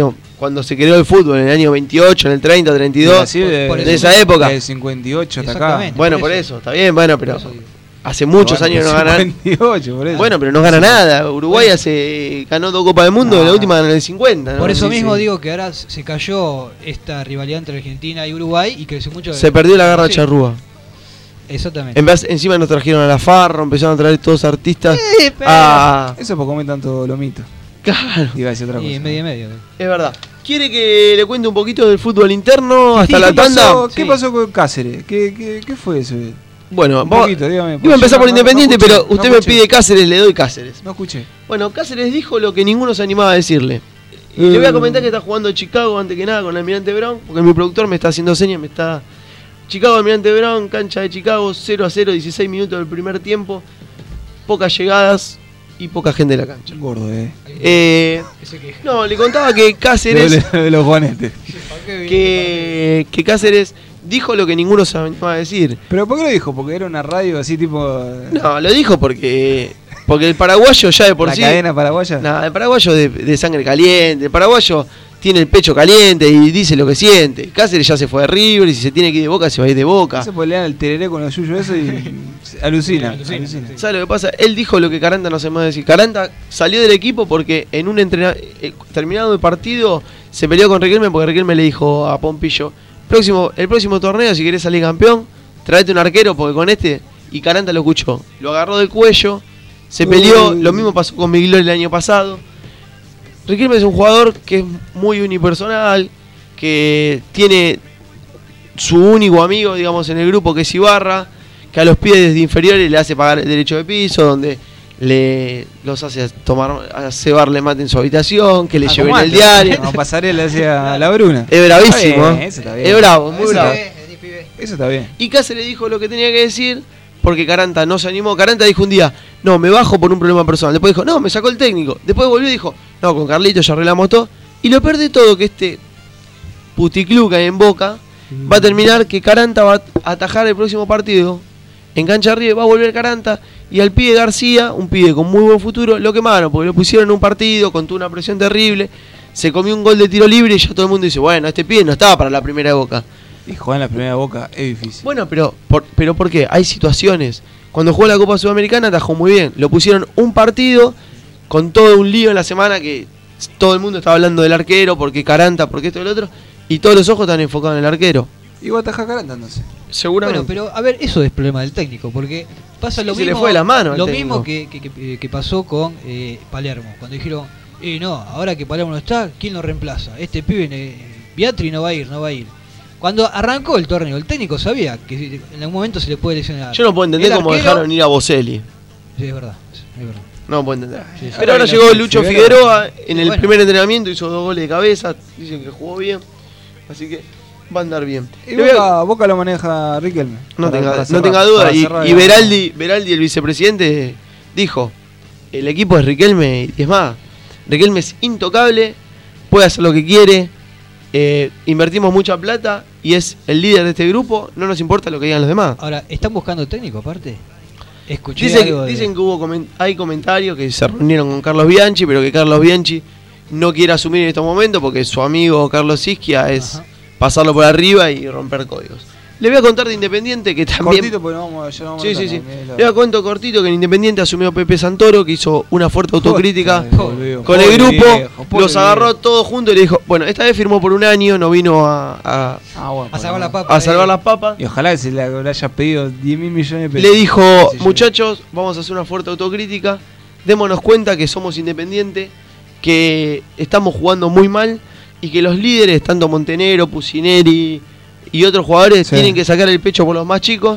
cuando se creó el fútbol, en el año 28, en el 30, 32, Así de esa época. Del 58 hasta acá. Exactamente. Bueno, por eso, está bien, bueno, pero Por eso digo. hace muchos años no ganan. 58, por eso. Bueno, pero no gana nada. Uruguay ganó 2 Copas del Mundo, No. la última ganó en el 50. ¿no? Por eso Sí, mismo sí. digo que ahora se cayó esta rivalidad entre Argentina y Uruguay y creció mucho. Se perdió la garra Sí, charrúa. Exactamente. Encima nos trajeron a la Farro, empezaron a traer todos artistas. pero- Eso es por comer tanto lomito. Claro, Iba a decir otra cosa. Y medio y medio. es verdad. ¿Quiere que le cuente un poquito del fútbol interno hasta Sí, la ¿qué tanda? pasó? ¿Qué Sí. pasó con Cáceres? ¿Qué fue eso? Bueno, Un vamos, poquito, dígame. iba a empezar por Independiente, escuché, pero usted me escuché. pide Cáceres, le doy Cáceres. No escuché. Bueno, Cáceres dijo lo que ninguno se animaba a decirle. Y le voy a comentar que está jugando Chicago antes que nada con Almirante Brown, porque mi productor me está haciendo señas, Chicago, Almirante Brown, cancha de Chicago, 0-0, 16 minutos del primer tiempo, pocas llegadas y poca gente en la cancha. Gordo, Ese que- No, le contaba que Cáceres, De los juanetes. que Cáceres dijo lo que ninguno se animaba a decir. ¿Pero por qué lo dijo? Porque era una radio así tipo. No, lo dijo porque el paraguayo ya de por la sí... cadena paraguaya. Nada, el paraguayo de sangre caliente, el paraguayo tiene el pecho caliente y dice lo que siente. Cáceres ya se fue de River y si se tiene que ir de Boca, se va a ir de Boca. Se puede leer el tereré con lo suyo eso y alucina. ¿Sabes lo que pasa? Él dijo lo que Caranta no se me va a decir. Caranta salió del equipo porque en un terminado el partido se peleó con Riquelme porque Riquelme le dijo a Pompillo, el próximo torneo, si querés salir campeón, traete un arquero porque con este... Y Caranta lo escuchó. Lo agarró del cuello, se peleó. Lo mismo pasó con Miguel el año pasado. Riquelme es un jugador que es muy unipersonal, que tiene su único amigo, digamos, en el grupo, que es Ibarra, que a los pies de inferiores le hace pagar el derecho de piso, donde los hace cebarle mate en su habitación, que le lleven el diario. No, pasarela hacia la Bruna. Es bravísimo, Está bien, eso está bien. es bravo, muy Eso bravo. Eso está bien. Y Cáceres dijo lo que tenía que decir, porque Caranta no se animó. Caranta dijo un día, no, me bajo por un problema personal. Después dijo, no, me sacó el técnico. Después volvió y dijo, no, con Carlitos ya arreglamos todo. Y lo peor de todo, que este puticlú que hay en Boca va a terminar que Caranta va a atajar el próximo partido en cancha River, va a volver Caranta y al pibe García, un pibe con muy buen futuro, lo quemaron porque lo pusieron en un partido con toda una presión terrible, se comió un gol de tiro libre y ya todo el mundo dice, bueno, este pibe no estaba para la primera de Boca. Y jugar en la primera Boca es difícil. Bueno, pero ¿por qué? Hay situaciones. Cuando jugó la Copa Sudamericana atajó muy bien. Lo pusieron un partido con todo un lío en la semana que todo el mundo estaba hablando del arquero, porque Caranta, porque esto y lo otro, y todos los ojos están enfocados en el arquero. Igual ataja Caranta, no sé. Seguramente. Bueno, pero a ver, eso es problema del técnico, porque pasa lo Se mismo. le fue de las manos al Lo técnico. mismo que pasó con Palermo, cuando dijeron, no, ahora que Palermo no está, ¿quién lo reemplaza? Este pibe, Beatri no va a ir. Cuando arrancó el torneo, el técnico sabía que en algún momento se le puede lesionar. Yo no puedo entender El cómo arquero- dejaron ir a Boselli. Sí, es verdad. No puedo entender. Sí, sí. Pero ahora Ahora llegó viene Lucho Figueroa. Figueroa en el Bueno. primer entrenamiento, hizo 2 goles de cabeza, dicen que jugó bien. Así que va a andar bien. Y Le voy a- Boca lo maneja Riquelme. No Para tenga cerrar, duda. para Y cerrar, Beraldi, el vicepresidente, dijo, el equipo es Riquelme, y es más, Riquelme es intocable, puede hacer lo que quiere, invertimos mucha plata y es el líder de este grupo, no nos importa lo que digan los demás. Ahora, ¿están buscando técnico aparte? Escuché Dicen algo de- que hay comentarios que se reunieron con Carlos Bianchi, pero que Carlos Bianchi no quiere asumir en estos momentos porque su amigo Carlos Isquia es Ajá. pasarlo por arriba y romper códigos. Le voy a contar de Independiente que también... Cortito, porque ya vamos Sí, a sí, sí. tratar, Le cuento cortito que en Independiente asumió Pepe Santoro, que hizo una fuerte autocrítica Joder, con el pobre grupo, viejo, pobre los agarró viejo. todos juntos y le dijo, bueno, esta vez firmó por un año, no vino a Bueno, A salvar la papa. salvar las papas. Y ojalá que se le haya pedido 10.000 millones de pesos. Le dijo, Sí, sí. muchachos, vamos a hacer una fuerte autocrítica, démonos cuenta que somos Independiente, que estamos jugando muy mal y que los líderes, tanto Montenegro, Pusineri y otros jugadores, Sí. tienen que sacar el pecho por los más chicos.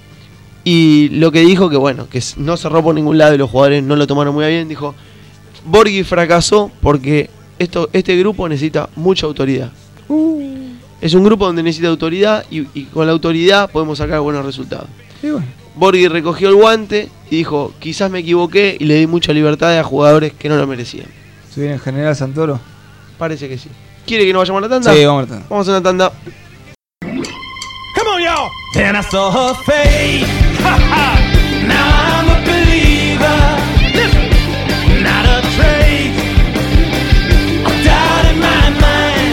Y lo que dijo, que bueno, que no cerró por ningún lado y los jugadores no lo tomaron muy bien, dijo, Borghi fracasó porque este grupo necesita mucha autoridad. Es un grupo donde necesita autoridad y con la autoridad podemos sacar buenos resultados. Y bueno, Borghi recogió el guante y dijo, quizás me equivoqué y le di mucha libertad a jugadores que no lo merecían. ¿se viene el general Santoro? Parece que sí. ¿Quiere que nos vayamos a la tanda? Sí, vamos a ver. Vamos a una tanda. Come on, y'all. Then I saw her face. Ha ha. Now I'm a believer. Listen, not a trace of doubt in my mind.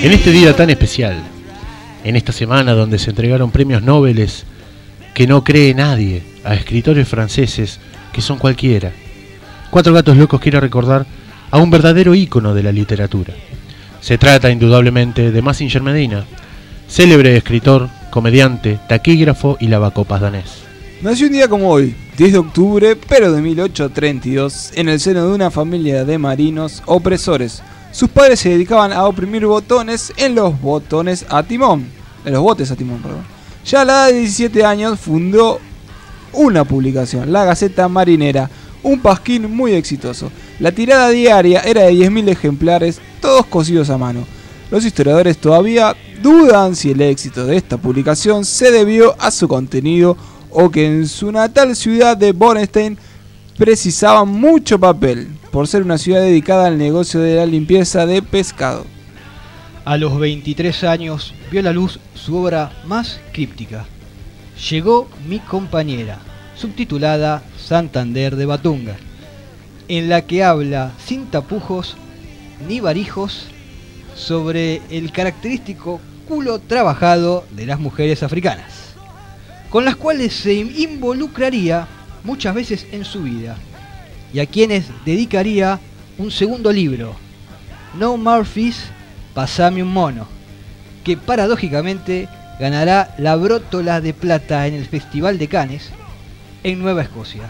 En este día tan especial, en esta semana donde se entregaron premios Nobel que no cree nadie, a escritores franceses que son cualquiera, Cuatro Gatos Locos quiere recordar a un verdadero ícono de la literatura. Se trata indudablemente de Mazinger Medina, célebre escritor, comediante, taquígrafo y lavacopas danés. Nació un día como hoy, 10 de octubre, pero de 1832, en el seno de una familia de marinos opresores. Sus padres se dedicaban a oprimir botones en los botes a timón. Ya a la edad de 17 años fundó una publicación, La Gaceta Marinera, un pasquín muy exitoso. La tirada diaria era de 10.000 ejemplares, todos cosidos a mano. Los historiadores todavía dudan si el éxito de esta publicación se debió a su contenido o que en su natal ciudad de Bornstein precisaban mucho papel, por ser una ciudad dedicada al negocio de la limpieza de pescado. A los 23 años vio a la luz su obra más críptica, Llegó mi compañera, subtitulada Santander de Batunga, en la que habla sin tapujos ni varijos sobre el característico culo trabajado de las mujeres africanas, con las cuales se involucraría muchas veces en su vida, y a quienes dedicaría un segundo libro, No Murphys, Pasame un mono, que paradójicamente ganará la Brótola de Plata en el Festival de Cannes en Nueva Escocia.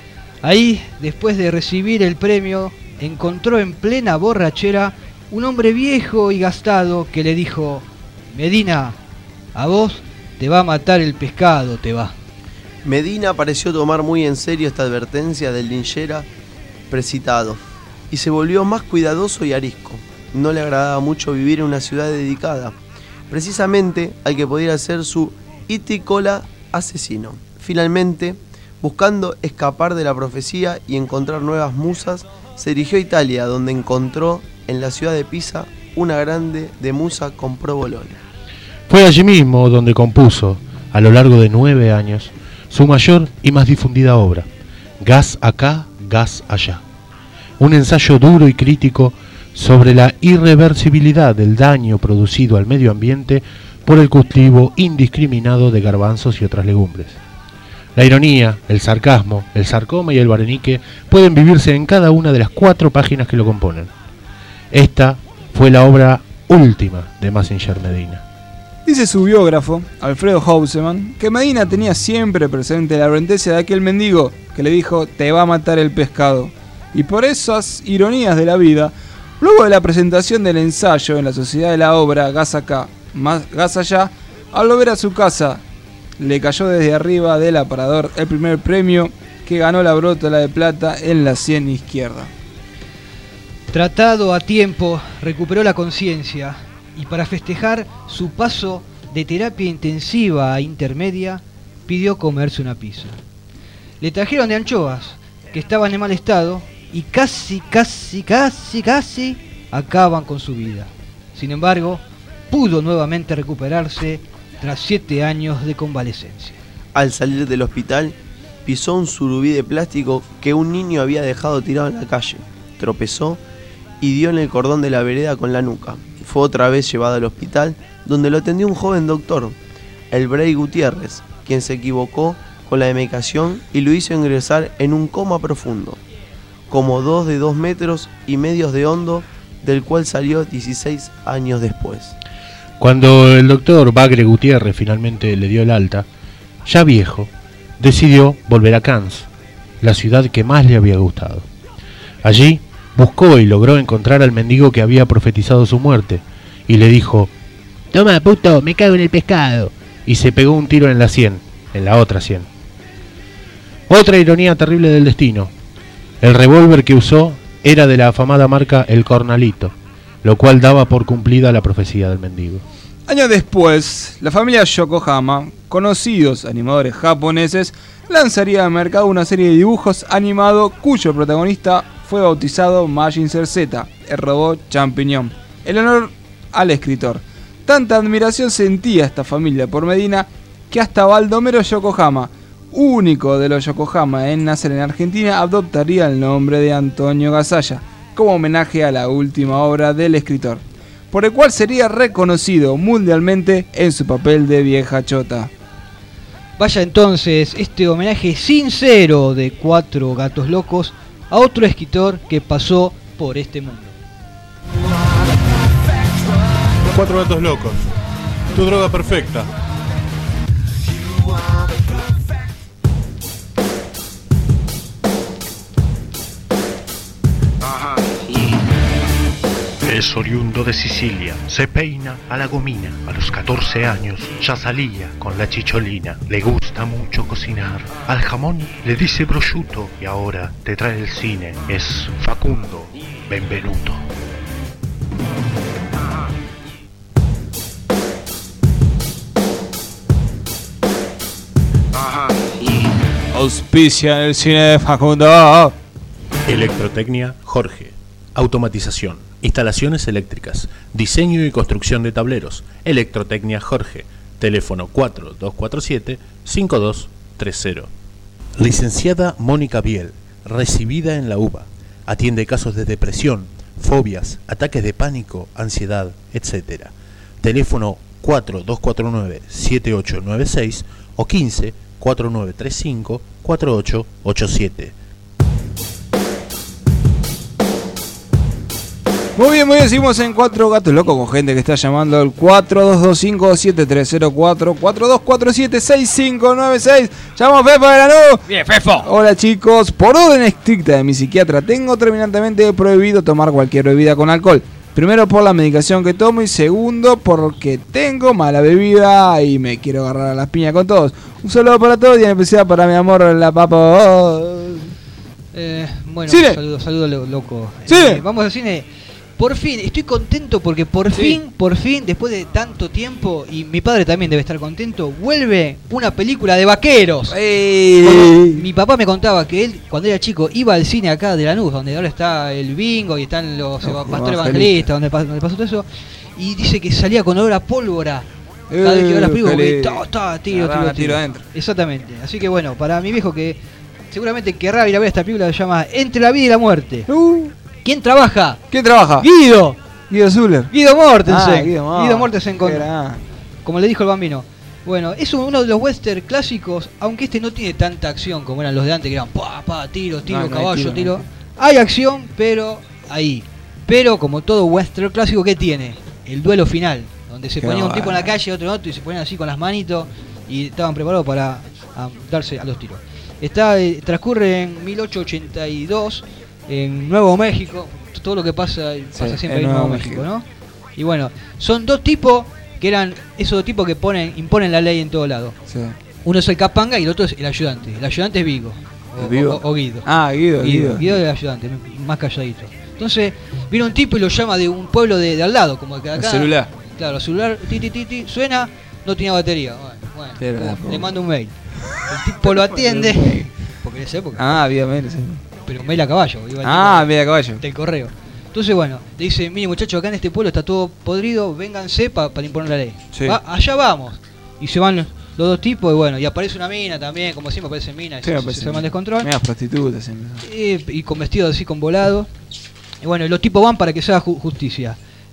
Ahí, después de recibir el premio, encontró en plena borrachera un hombre viejo y gastado que le dijo: Medina, a vos te va a matar el pescado, te va. Medina pareció tomar muy en serio esta advertencia del linchera precitado y se volvió más cuidadoso y arisco. No le agradaba mucho vivir en una ciudad dedicada precisamente al que pudiera ser su iticola asesino. Finalmente, buscando escapar de la profecía y encontrar nuevas musas, se dirigió a Italia, donde encontró en la ciudad de Pisa una grande de musa con provolone. Fue allí mismo donde compuso, a lo largo de 9 años, su mayor y más difundida obra, Gas acá, gas allá. Un ensayo duro y crítico sobre la irreversibilidad del daño producido al medio ambiente por el cultivo indiscriminado de garbanzos y otras legumbres. La ironía, el sarcasmo, el sarcoma y el barenique pueden vivirse en cada una de las 4 páginas que lo componen. Esta fue la obra última de Mazinger Medina. Dice su biógrafo, Alfredo Houseman, que Medina tenía siempre presente la advertencia de aquel mendigo que le dijo: te va a matar el pescado. Y por esas ironías de la vida, luego de la presentación del ensayo en la Sociedad de la Obra Gas acá, gas allá, al volver a su casa, le cayó desde arriba del aparador el primer premio que ganó la Brótola de Plata en la sien izquierda. Tratado a tiempo, recuperó la conciencia y para festejar su paso de terapia intensiva a intermedia, pidió comerse una pizza. Le trajeron de anchoas, que estaban en mal estado, y casi acaban con su vida. Sin embargo, pudo nuevamente recuperarse tras 7 años de convalecencia. Al salir del hospital, pisó un surubí de plástico que un niño había dejado tirado en la calle. Tropezó y dio en el cordón de la vereda con la nuca. Fue otra vez llevado al hospital, donde lo atendió un joven doctor, el Bray Gutiérrez, quien se equivocó con la medicación y lo hizo ingresar en un coma profundo, como 2 metros y medio de hondo, del cual salió 16 años después. Cuando el doctor Bagre Gutiérrez finalmente le dio el alta, ya viejo, decidió volver a Cannes, la ciudad que más le había gustado. Allí buscó y logró encontrar al mendigo que había profetizado su muerte, y le dijo: «Toma, puto, me cago en el pescado», y se pegó un tiro en la sien, en la otra sien. Otra ironía terrible del destino. El revólver que usó era de la afamada marca El Cornalito, lo cual daba por cumplida la profecía del mendigo. Años después, la familia Yokohama, conocidos animadores japoneses, lanzaría al mercado una serie de dibujos animados cuyo protagonista fue bautizado Mazinger Z, el robot champiñón, en honor al escritor. Tanta admiración sentía esta familia por Medina que hasta Baldomero Yokohama, único de los Yokohama en nacer en Argentina, adoptaría el nombre de Antonio Gasalla, como homenaje a la última obra del escritor. por el cual sería reconocido mundialmente en su papel de vieja chota. Vaya entonces este homenaje sincero de 4 gatos locos a otro escritor que pasó por este mundo. Los 4 gatos locos. Tu droga perfecta. Es oriundo de Sicilia, se peina a la gomina. A los 14 años ya salía con la chicholina. Le gusta mucho cocinar. Al jamón le dice prosciutto y ahora te trae el cine. Es Facundo Benvenuto. Auspicia el cine de Facundo. Electrotecnia Jorge. Automatización, instalaciones eléctricas, diseño y construcción de tableros. Electrotecnia Jorge. Teléfono 4247-5230. Licenciada Mónica Biel, recibida en la UBA. Atiende casos de depresión, fobias, ataques de pánico, ansiedad, etc. Teléfono 4249-7896 o 15-4935-4887. Muy bien, seguimos en 4 gatos locos con gente que está llamando al 4225-7304, 4247-6596. Llamo Fefa de la NU. Bien, Fefo. Hola chicos, por orden estricta de mi psiquiatra tengo terminantemente prohibido tomar cualquier bebida con alcohol. Primero por la medicación que tomo y segundo porque tengo mala bebida y me quiero agarrar a las piñas con todos. Un saludo para todos y en especial para mi amor la papa. Bueno, ¡Cine! saludo loco. ¡Cine! Vamos al cine. Por fin, estoy contento porque por fin, después de tanto tiempo, y mi padre también debe estar contento, vuelve una película de vaqueros. Mi papá me contaba que él, cuando era chico, iba al cine acá de Lanús, donde ahora está el bingo y están los pastores evangelistas, donde pasó todo eso, y dice que salía con olor a pólvora. Cada vez que iba a las películas, porque tiro adentro. Exactamente. Así que bueno, para mi viejo que seguramente querrá ir a ver esta película, se llama Entre la vida y la muerte. ¿Quién trabaja? ¿Quién trabaja? Guido Zuller. Guido Mortensen. Guido Mortensen como le dijo el bambino. Bueno, es uno de los western clásicos, aunque este no tiene tanta acción como eran los de antes, que eran tiro, caballo, tiro. Hay acción, pero ahí. Pero como todo western clásico, ¿qué tiene? El duelo final, donde se ponía un tipo en la calle, otro en otro, y se ponían así con las manitos y estaban preparados para darse a los tiros. Transcurre en 1882 en Nuevo México. Todo lo que pasa siempre en Nuevo México, ¿no? Y bueno, son dos tipos que eran esos dos tipos que imponen la ley en todo lado. Sí. Uno es el capanga y el otro es el ayudante. El ayudante es Vigo o Guido. Guido es el ayudante, más calladito. Entonces viene un tipo y lo llama de un pueblo de al lado, como que acá. El celular. Claro, el celular, suena, no tenía batería. Bueno, le manda un mail. El tipo lo atiende, porque en esa época. Había mail, sí. Pero mail a caballo. Mail a caballo. Del correo. Entonces, bueno, le dice, mire muchachos, acá en este pueblo está todo podrido, vénganse para imponer la ley. Sí. Allá vamos. Y se van los dos tipos y bueno, y aparece una mina también, como siempre aparecen minas, se llama descontrol. Minas prostitutas. Y con vestidos así, con volado. Y bueno, y los tipos van para que se haga justicia.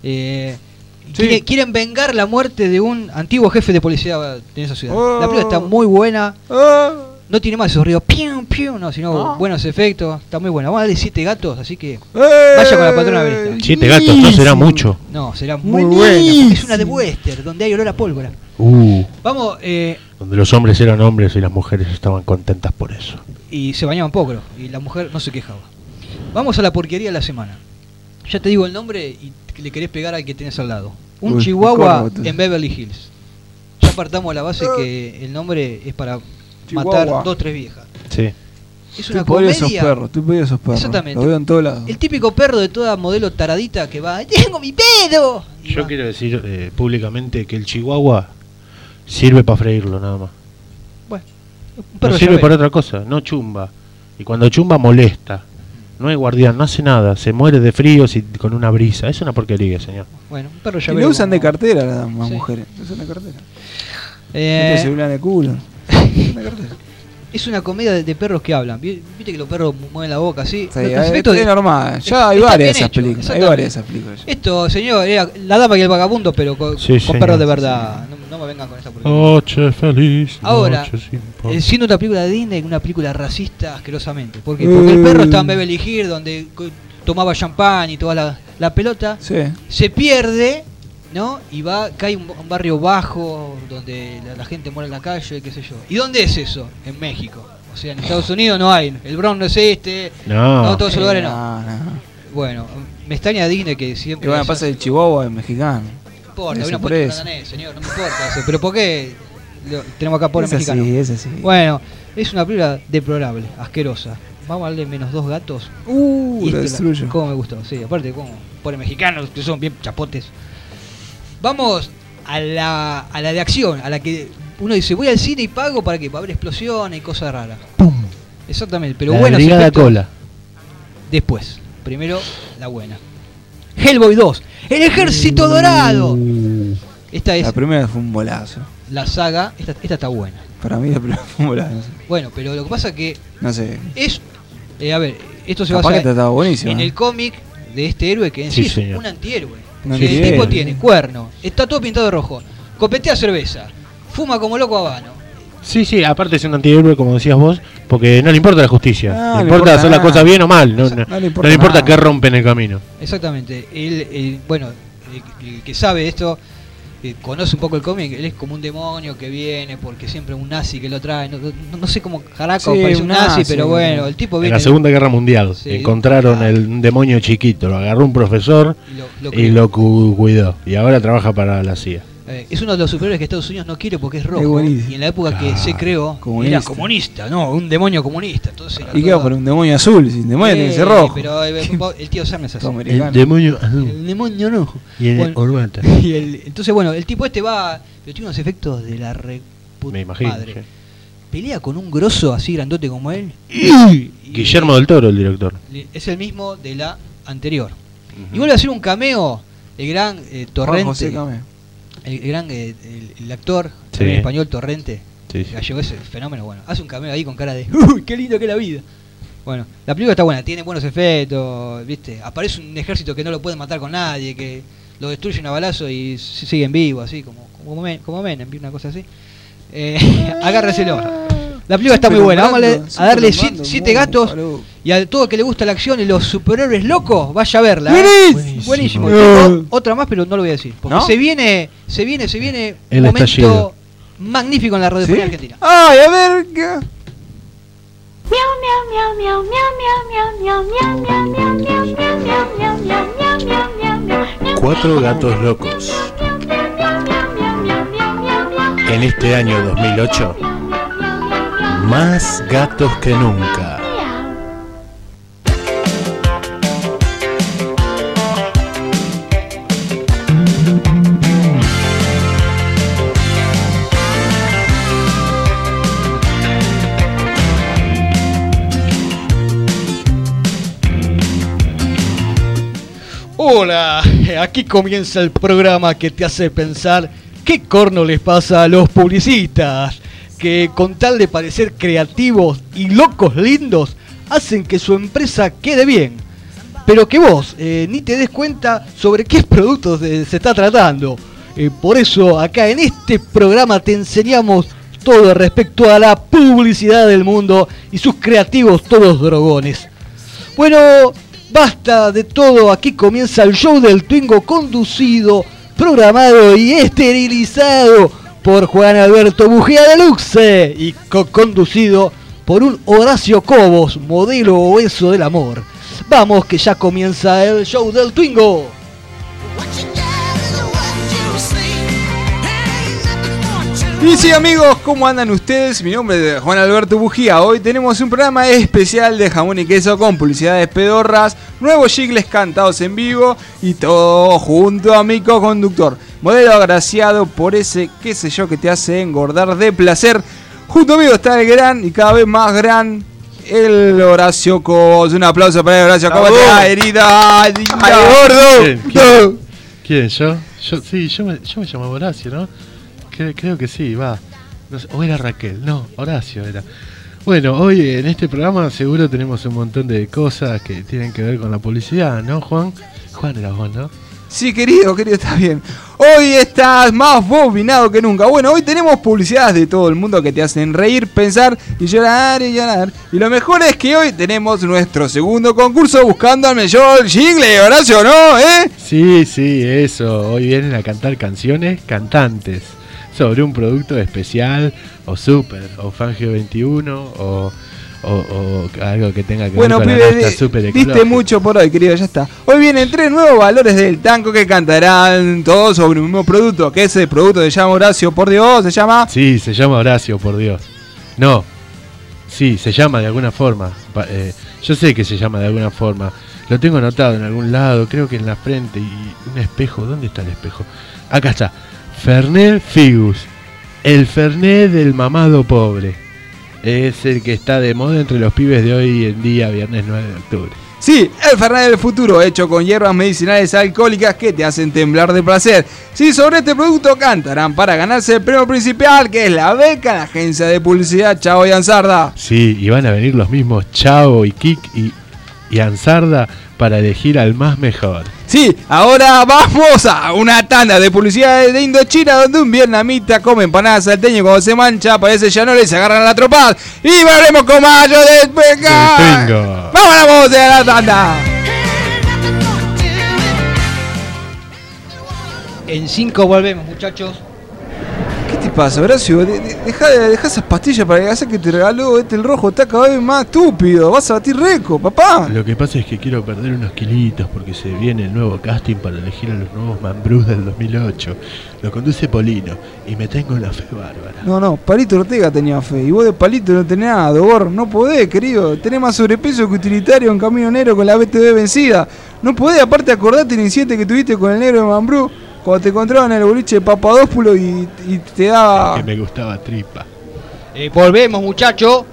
Quieren vengar la muerte de un antiguo jefe de policía en esa ciudad. La película está muy buena. No tiene más esos ruidos, pium, pium, no, sino buenos efectos. Está muy buena. Vamos a darle 7 gatos, así que vaya con la patrona a ver esta. 7 gatos, no será mucho. No, será muy buena. Es una de western, donde hay olor a pólvora. Vamos, donde los hombres eran hombres y las mujeres estaban contentas por eso. Y se bañaban poco, y la mujer no se quejaba. Vamos a la porquería de la semana. Ya te digo el nombre y le querés pegar al que tenés al lado. Un chihuahua en Beverly Hills. Ya partamos de la base que el nombre es para matar 2 o 3 viejas. Sí. Es una comedia. Tú pedías esos perros. Exactamente. Lo veo en todos lados. El típico perro de toda modelo taradita que va, ¡tengo mi pedo! Yo quiero decir públicamente que el chihuahua sirve para freírlo nada más. Bueno, un perro no sirve para otra cosa, no chumba. Y cuando chumba molesta. No hay guardián, no hace nada, se muere de fríos y con una brisa. Es una porquería, señor. Bueno, un perro ya lo usan de cartera las mujeres. Lo usan de cartera. Se burlan de culo. Es una comedia de perros que hablan. Viste que los perros mueven la boca así. Sí, Los efectos es normal. Ya hay está varias de bien esas hecho, películas. Hay exactamente. varias de esas películas. Esto, señor, era La Dama y el Vagabundo, pero con señor. perros de verdad. No me vengan con esa porquería. Noche feliz. Ahora, noche sin paz. siendo una película de Disney, una película racista asquerosamente. ¿Por qué? Porque el perro estaba en Beverly Hills, donde tomaba champán y toda la pelota. Sí. Se pierde, ¿no? Y cae un barrio bajo, donde la gente muere en la calle, qué sé yo. ¿Y dónde es eso? En México. O sea, en Estados Unidos no hay. El Bronx no existe. No, todos esos lugares no. Bueno, me extraña Disney que siempre... Y bueno, pasa el Chihuahua es mexicano. No importa, Eso una por puesta eso. danés, señor, no me importa eso. Pero ¿por qué tenemos acá pobres Es así, mexicanos? es así. Bueno, es una película deplorable, asquerosa. Vamos a darle menos 2 gatos. Y Lo destruyo. ¿Cómo me gustó? Sí, aparte, como pobres mexicanos que son bien chapotes. Vamos a la de acción, a la que uno dice, voy al cine y pago para que para ver explosiones y cosas raras. ¡Pum! Exactamente, pero La bueno, Brigada Cola. después. Primero, la buena. Hellboy 2, El Ejército Dorado. Esta es La primera fue un bolazo. la saga, esta está buena. Para mí la primera fue un bolazo. Bueno, pero lo que pasa es que No sé. es, a ver, esto se Capaz basa que estaba buenísimo. en el cómic de este héroe que en Sí, sí, es señor. un antihéroe. Un El antihéroe. tipo tiene cuerno, está todo pintado de rojo, copetea cerveza, fuma como loco habano. Sí, aparte es un antihéroe, como decías vos, porque no le importa la justicia. No, le no importa importa hacer las nada. cosas bien o mal. No, O sea, no- no le no importa le importa nada. qué rompe en el camino. Exactamente. Bueno, el que sabe esto, conoce un poco el cómic, él es como un demonio que viene porque siempre un nazi que lo trae. No sé cómo carajo Sí, parece un un nazi, nazi. pero bueno, el tipo En viene la Segunda Guerra Mundial Sí. encontraron un demonio chiquito, lo agarró un profesor y y lo cuidó. Y ahora trabaja para la CIA. es uno de los superhéroes que Estados Unidos no quiere porque es rojo. Es buenísimo. Y en la época que se creó, comunista. era comunista, no, un demonio comunista. Entonces era ¿Y qué todo- va por un demonio azul? Si el demonio tiene que ser rojo. Pero el tío Sam es así. Todo americano. demonio El demonio rojo. y el Bueno, Orbata. entonces, bueno, el tipo este va. Pero tiene unos efectos de la Me imagino. madre. sí. Pelea con un grosso así grandote como él. Guillermo del Toro, el director. Es el mismo de la anterior. Y vuelve a hacer un cameo el gran Juan Torrente. José Camé. El gran el actor Sí. en español Torrente. Sí, sí. Gallego, ese fenómeno, bueno. Hace un cameo ahí con cara de ¡uy, qué lindo que es la vida! Bueno, la película está buena, tiene buenos efectos, ¿viste? Aparece un ejército que no lo puede matar con nadie, que lo destruyen a balazo y siguen vivos, así, como Menem, una cosa así. Agárreselo. La película está muy buena, vamos a darle 7 gatos y a todo que le gusta la acción y los superhéroes locos, vaya a verla. Buenísimo. Buenísimo. Buenísimo. Tengo otra más, pero no lo voy a decir. Porque ¿No? se viene El un momento estallido. magnífico en la radiofonía argentina. Ay, a ver. ¿qué? Cuatro gatos locos. En este año 2008, más gatos que nunca. Hola, aquí comienza el programa que te hace pensar qué corno les pasa a los publicistas, que con tal de parecer creativos y locos lindos, hacen que su empresa quede bien, pero que vos ni te des cuenta sobre qué productos se está tratando. Por eso acá en este programa te enseñamos todo respecto a la publicidad del mundo y sus creativos todos drogones. Bueno, basta de todo, aquí comienza el show del Twingo conducido, programado y esterilizado por Juan Alberto Bujía Deluxe y conducido por un Horacio Cobos, modelo obeso del amor. Vamos que ya comienza el show del Twingo. Y sí, amigos, ¿cómo andan ustedes? Mi nombre es Juan Alberto Bujía. Hoy tenemos un programa especial de jamón y queso con publicidades pedorras, nuevos jingles cantados en vivo y todo junto a mi co-conductor, modelo agraciado por ese qué sé yo que te hace engordar de placer. Junto a mí está el gran y cada vez más gran, el Horacio Cobos. Un aplauso para el Horacio Cobos. Herida, ¡ay, gordo! ¿Quién? ¿Quién? ¿Yo? Sí, yo me llamo Horacio, ¿no? Creo que sí, va. No sé, o era Raquel, no, Horacio era. Bueno, hoy en este programa seguro tenemos un montón de cosas que tienen que ver con la publicidad, ¿no, Juan? Juan era vos, ¿no? Sí, querido, está bien. Hoy estás más bobinado que nunca. Bueno, hoy tenemos publicidades de todo el mundo que te hacen reír, pensar y llorar y llorar. Y lo mejor es que hoy tenemos nuestro segundo concurso buscando al mejor jingle, Horacio, ¿no? Sí, eso. Hoy vienen a cantar canciones cantantes sobre un producto especial o super, o Fangio 21 o algo que tenga que ver con la nafta super ecológica. Viste mucho por hoy, querido, ya está. Hoy vienen 3 nuevos valores del tango que cantarán todos sobre un mismo producto. ¿Qué es el producto? ¿Se llama Horacio, por Dios? ¿Se llama? Sí, se llama Horacio, por Dios. No, sí, se llama de alguna forma. Yo sé que se llama de alguna forma. Lo tengo anotado en algún lado, creo que en la frente. Y un espejo, ¿dónde está el espejo? Acá está. Fernet Figus. El Fernet del mamado pobre. Es el que está de moda entre los pibes de hoy en día, viernes 9 de octubre. Sí, el Fernet del futuro, hecho con hierbas medicinales alcohólicas que te hacen temblar de placer. Sí, sobre este producto cantarán para ganarse el premio principal, que es la beca en la agencia de publicidad Chavo y Ansarda. Sí, y van a venir los mismos Chavo y Kik y Ansarda para elegir al más mejor. Sí, ahora vamos a una tanda de publicidad de Indochina, donde un vietnamita come empanadas salteñas y cuando se mancha aparece Yanole y se agarran a la tropada. Y volvemos con Mayo del Peca. ¡Vamos a la tanda! En 5 volvemos, muchachos. ¿Qué te pasa, Horacio? Deja esas pastillas para que hagas que te regaló el rojo. Está cada vez más estúpido. Vas a batir récord, papá. Lo que pasa es que quiero perder unos kilitos porque se viene el nuevo casting para elegir a los nuevos Mambrús del 2008. Lo conduce Polino y me tengo una fe bárbara. No, Palito Ortega tenía fe. Y vos de Palito no tenés nada, Dogor. No podés, querido. Tenés más sobrepeso que utilitario en camino negro con la BTV vencida. No podés, aparte acordate el incidente que tuviste con el negro de Mambrú. Cuando te encontraban en el boliche de Papadópulo y te daba... Que me gustaba tripa. Volvemos, muchacho.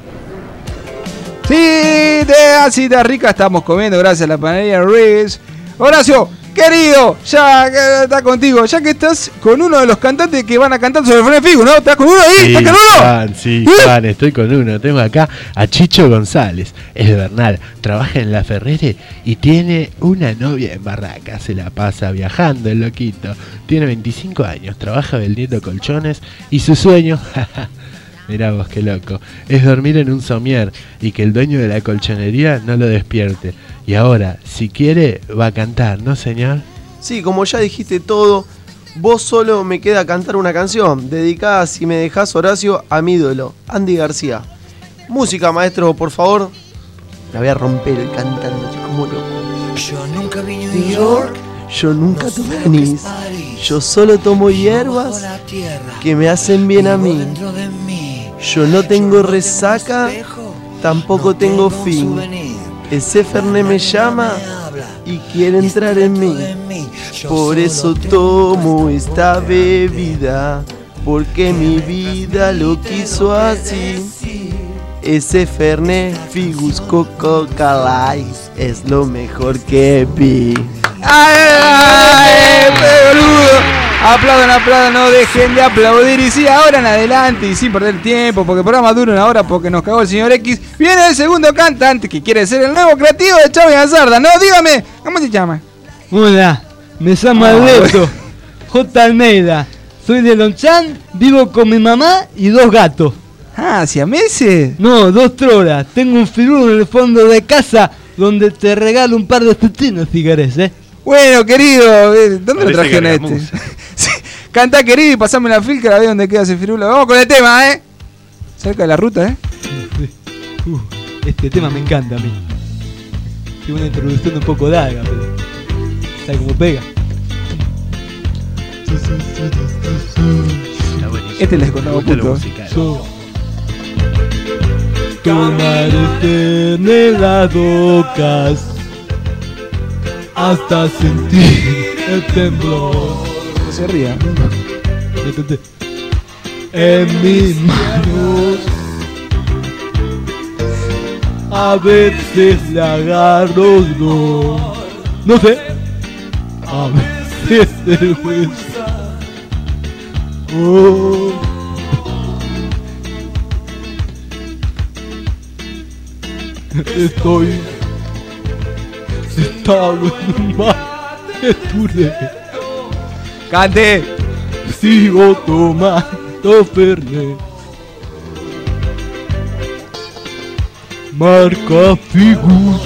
Sí, así de rica estamos comiendo gracias a la panadería Ruiz. Horacio, querido, ya está contigo. Ya que estás con uno de los cantantes que van a cantar sobre el Fernet Figus, ¿no? ¿Estás con uno ahí? Sí, ¿Estás con uno? Juan, estoy con uno. Tengo acá a Chicho González. Es de Bernal, trabaja en la Ferrere y tiene una novia en Barraca. Se la pasa viajando, el loquito. Tiene 25 años, trabaja vendiendo colchones y su sueño... Mirá vos, qué loco. Es dormir en un somier y que el dueño de la colchonería no lo despierte. Y ahora, si quiere, va a cantar, ¿no, señor? Sí, como ya dijiste todo, vos solo me queda cantar una canción dedicada, si me dejás, Horacio, a mi ídolo, Andy García. Música, maestro, por favor. La voy a romper cantando, así como loco. Yo nunca vine a New York. Yo nunca tomé anís. Yo solo tomo hierbas que me hacen bien a mí. Yo no tengo resaca, tampoco tengo fin. Ese Fernet me llama y quiere entrar en mí. Por eso tomo esta bebida, porque mi vida lo quiso así. Ese Fernet Figus Coca-Cola es lo mejor que vi. ¡Ay, boludo! Aplaudan, no dejen de aplaudir. Y sí, ahora en adelante y sin perder tiempo, porque el programa dura una hora porque nos cagó el señor X. Viene el segundo cantante que quiere ser el nuevo creativo de Chavo y Ansarda. No, dígame, ¿cómo se llama? Hola, me llamo Alberto J. Almeida. Soy de Lonchan, vivo con mi mamá y 2 gatos. Ah, ¿siameses? No, 2 trolas. Tengo un firuro en el fondo de casa donde te regalo un par de pepinos si querés, Bueno, querido, ¿dónde lo trajeron a este? Sí, cantá, querido, y pasame la filca, a ver dónde queda ese firulo. Vamos con el tema, cerca de la ruta, Este tema me encanta a mí. Tiene una introducción un poco larga, pero ¿sabes cómo pega? Este les contaba punto. Tomaré en las bocas hasta sentir el temblor. No se ría. En mis manos a veces le agarro no sé, a veces vergüenza. Estoy sentado en un bar de Touré. ¡Cante! Sigo tomando Fernet. Marca Figus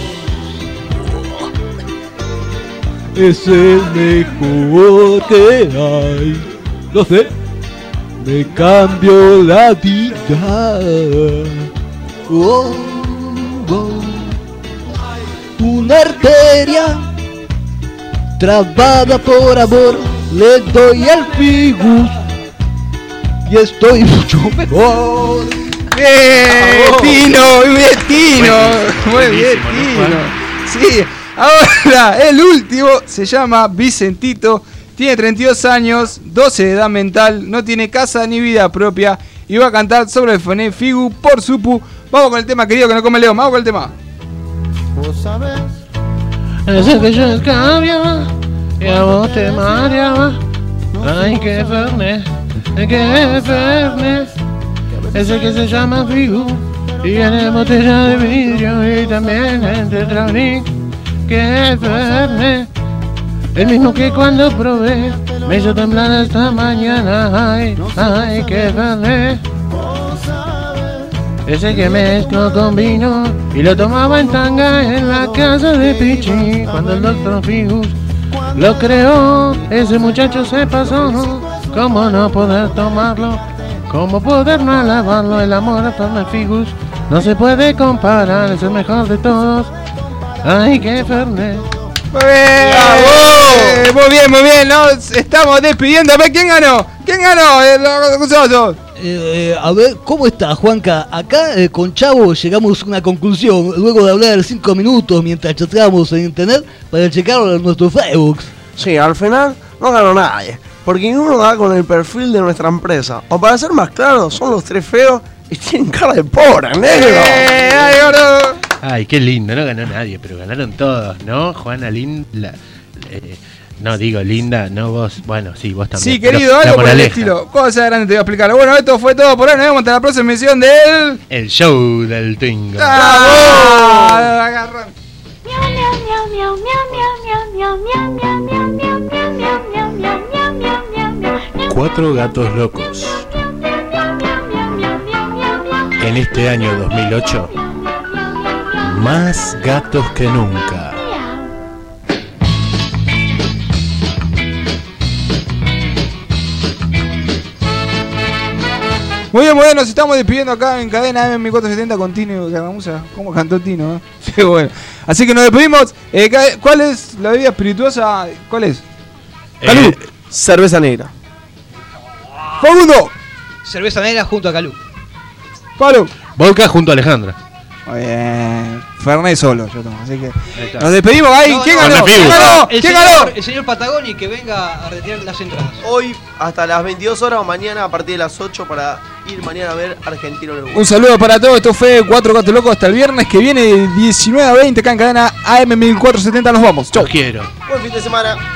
es el mejor que hay. Lo sé, me cambió la vida. Oh, oh. Una arteria trabada por amor, le doy al Figus y estoy mucho mejor. ¡Bien, Tino! ¡Muy bien, Tino! ¡Muy bien, Tino! Sí, ahora el último se llama Vicentito, tiene 32 años, 12 de edad mental, no tiene casa ni vida propia y va a cantar sobre el Fernet Figu por Supu. Vamos con el tema, querido, que no come León, vamos con el tema. Vos sabés, ese que yo cambiaba y a vos te mareaba. Ay, que Fernet, ese que se llama Figu y viene en botella de vidrio y también en tetrabric. Que Fernet, el mismo que cuando probé me hizo temblar esta mañana. Ay, ay, que Fernet, ese que mezclo con vino y lo tomaba en tanga en la casa de Pichi. Cuando el doctor Figus lo creó, ese muchacho se pasó. ¿Cómo no poder tomarlo? ¿Cómo poder no alabarlo? El amor a Fernet Figus no se puede comparar, es el mejor de todos. Ay, que Fernet. Muy bien, muy bien, nos estamos despidiendo. A ver, ¿quién ganó? ¿Quién ganó? A ver, ¿cómo está, Juanca? Acá con Chavo llegamos a una conclusión luego de hablar 5 minutos mientras chateamos en internet para checarlo en nuestro Facebook. Sí, al final no ganó nadie, porque ninguno da con el perfil de nuestra empresa. O para ser más claro, son los tres feos y tienen cara de pobre, negro. ¡Ay, gordo! Ay, qué lindo, no ganó nadie, pero ganaron todos, ¿no? Juana Linda, no digo Linda, no vos, bueno, sí, vos también. Sí, querido, algo por el estilo. Cosa grande te voy a explicar. Bueno, esto fue todo por hoy, nos vemos hasta la próxima emisión del... El show del Twingo. Agarran. 4 gatos locos. En este año 2008, más gatos que nunca. Muy bien, nos estamos despidiendo acá en cadena M1470 con Tino Cagamusa. ¿Cómo cantó Tino? Sí, bueno. Así que nos despedimos. ¿Cuál es la bebida espirituosa? ¿Cuál es? Calú. Cerveza negra. Facundo. Cerveza negra junto a Calú. Pablo. Volca junto a Alejandra. Muy bien. Fernet solo yo tomo. Así que nos despedimos ahí. No, ¿Quién no, ganó? no, ¿Quién ganó? ¿Quién ganó? El señor Patagoni que venga a retirar las entradas. Hoy hasta las 22 horas o mañana a partir de las 8 para ir mañana a ver Argentino Uruguay. Un saludo para todos. Esto fue 4 Gatos Locos hasta el viernes que viene de 19 a 20 acá en cadena AM1470. Nos vamos. Chau. Los quiero. Buen fin de semana.